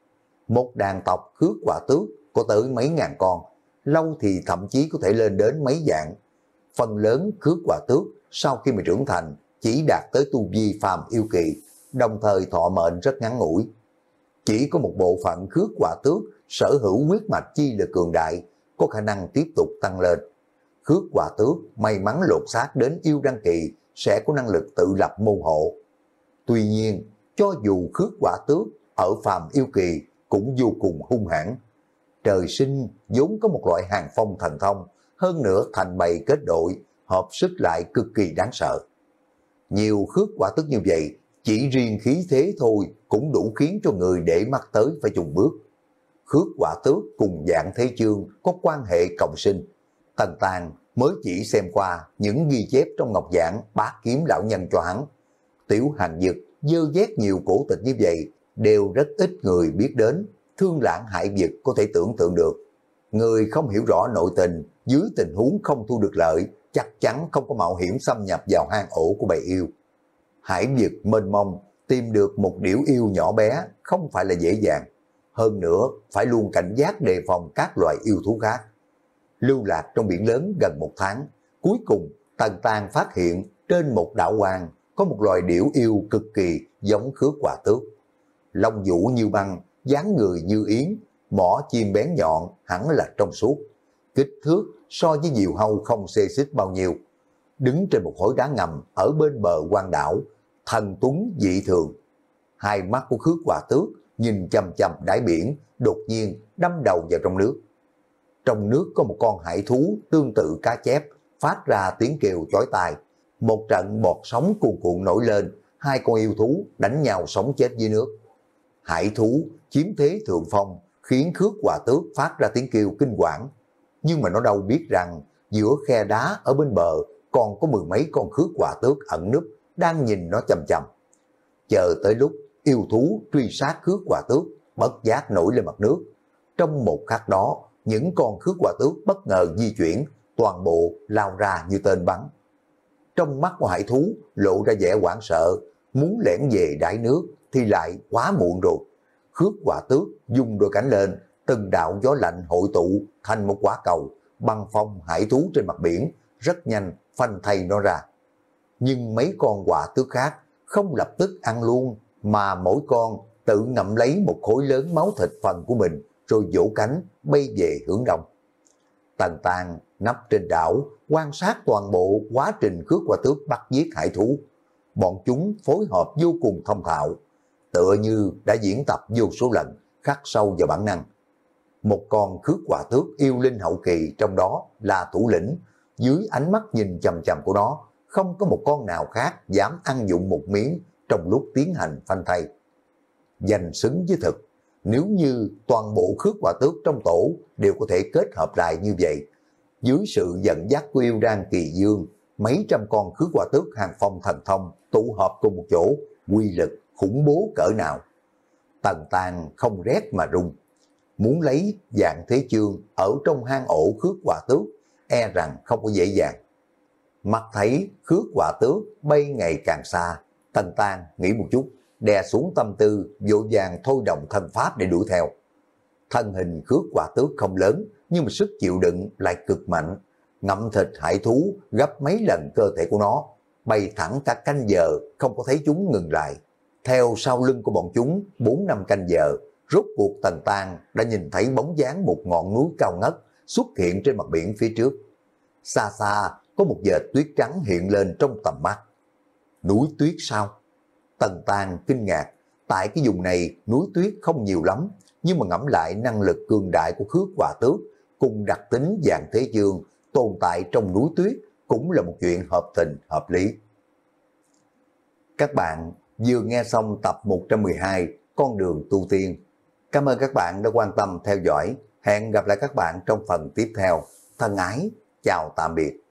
Một đàn tộc Khước Quả Tước có tới mấy ngàn con, lâu thì thậm chí có thể lên đến mấy vạn. Phần lớn Khước Quả Tước sau khi mà trưởng thành chỉ đạt tới tu vi phàm yêu kỳ, đồng thời thọ mệnh rất ngắn ngủi. Chỉ có một bộ phận Khước Quả Tước sở hữu huyết mạch chi lực cường đại, có khả năng tiếp tục tăng lên. Khước Quả Tước may mắn lột xác đến yêu đăng kỳ sẽ có năng lực tự lập môn hộ. Tuy nhiên, cho dù Khước Quả Tước ở phàm yêu kỳ cũng vô cùng hung hãn. Trời sinh vốn có một loại hàng phong thần thông, hơn nữa thành bầy kết đội, hợp sức lại cực kỳ đáng sợ. Nhiều Khước Quả Tước như vậy, chỉ riêng khí thế thôi cũng đủ khiến cho người để mắt tới phải chùng bước. Khước Quả Tước cùng Dạng Thế Chương có quan hệ cộng sinh. Tần Tang mới chỉ xem qua những ghi chép trong ngọc giảng Bát Kiếm lão nhân cho hắn. Tiểu hành dực dơ vét nhiều cổ tịch như vậy đều rất ít người biết đến. Thương Lãng Hải Vực có thể tưởng tượng được. Người không hiểu rõ nội tình, dưới tình huống không thu được lợi, chắc chắn không có mạo hiểm xâm nhập vào hang ổ của bầy yêu. Hải vực mênh mông, tìm được một điểu yêu nhỏ bé không phải là dễ dàng. Hơn nữa, phải luôn cảnh giác đề phòng các loài yêu thú khác. Lưu lạc trong biển lớn gần một tháng, cuối cùng Tần Tang phát hiện trên một đảo hoang có một loài điểu yêu cực kỳ giống Khước Quả Tước. Lông vũ như băng, dáng người như yến, mỏ chim bén nhọn hẳn là trong suốt. Kích thước so với diều hâu không xê xích bao nhiêu. Đứng trên một khối đá ngầm ở bên bờ quang đảo, thần tuấn dị thường. Hai mắt của Khước Quả Tước nhìn chằm chằm đáy biển, đột nhiên đâm đầu vào trong nước. Trong nước có một con hải thú tương tự cá chép, phát ra tiếng kêu chói tai. Một trận bọt sóng cuồn cuộn nổi lên, hai con yêu thú đánh nhau sống chết dưới nước. Hải thú chiếm thế thượng phong, khiến Khước Quả Tước phát ra tiếng kêu kinh quản. Nhưng mà nó đâu biết rằng, giữa khe đá ở bên bờ còn có mười mấy con Khước Quả Tước ẩn núp, đang nhìn nó chằm chằm. Chờ tới lúc yêu thú truy sát Khước Quả Tước, bất giác nổi lên mặt nước. Trong một khắc đó, những con Khước Quả Tước bất ngờ di chuyển, toàn bộ lao ra như tên bắn. Trong mắt của hải thú lộ ra vẻ hoảng sợ, muốn lẻn về đáy nước thì lại quá muộn rồi. Khước Quả Tước dùng đôi cánh lên, từng đạo gió lạnh hội tụ thành một quả cầu, băng phong hải thú trên mặt biển, rất nhanh phanh thay nó ra. Nhưng mấy con quạ tước khác không lập tức ăn luôn, mà mỗi con tự ngậm lấy một khối lớn máu thịt phần của mình rồi vỗ cánh bay về hướng đông. Tần Tàng nấp trên đảo quan sát toàn bộ quá trình khước quả tước bắt giết hải thú. Bọn chúng phối hợp vô cùng thông thạo, tựa như đã diễn tập vô số lần, khắc sâu vào bản năng. Một con khước quả tước yêu linh hậu kỳ trong đó là thủ lĩnh, dưới ánh mắt nhìn chằm chằm của nó, không có một con nào khác dám ăn dụng một miếng trong lúc tiến hành phanh thây. Danh xứng với thực, nếu như toàn bộ khước quả tước trong tổ đều có thể kết hợp lại như vậy, dưới sự dẫn dắt của yêu đan kỳ dương, mấy trăm con khước quả tước hàng phong thần thông tụ hợp cùng một chỗ, quy lực khủng bố cỡ nào. Tần Tàng không rét mà run, muốn lấy Dạng Thế Chương ở trong hang ổ khước quả tước, e rằng không có dễ dàng. Mắt thấy khước quả tước bay ngày càng xa, Tần Tàng nghĩ một chút, đè xuống tâm tư, vội vàng thôi động thân pháp để đuổi theo. Thân hình khước quả tước không lớn, nhưng mà sức chịu đựng lại cực mạnh, ngậm thịt hải thú gấp mấy lần cơ thể của nó, bay thẳng cả canh giờ không có thấy chúng ngừng lại. Theo sau lưng của bọn chúng bốn năm canh giờ, rốt cuộc Tần Tàng đã nhìn thấy bóng dáng một ngọn núi cao ngất xuất hiện trên mặt biển phía trước. Xa xa có một vệt tuyết trắng hiện lên trong tầm mắt. Núi tuyết sao? Tần Tàng kinh ngạc, tại cái vùng này núi tuyết không nhiều lắm, nhưng mà ngẫm lại năng lực cường đại của khước quả tước cùng đặc tính Dạng Thế Chương tồn tại trong núi tuyết cũng là một chuyện hợp tình hợp lý. Các bạn vừa nghe xong tập một trăm mười hai Con đường tu tiên. Cảm ơn các bạn đã quan tâm theo dõi. Hẹn gặp lại các bạn trong phần tiếp theo. Thân ái, chào tạm biệt.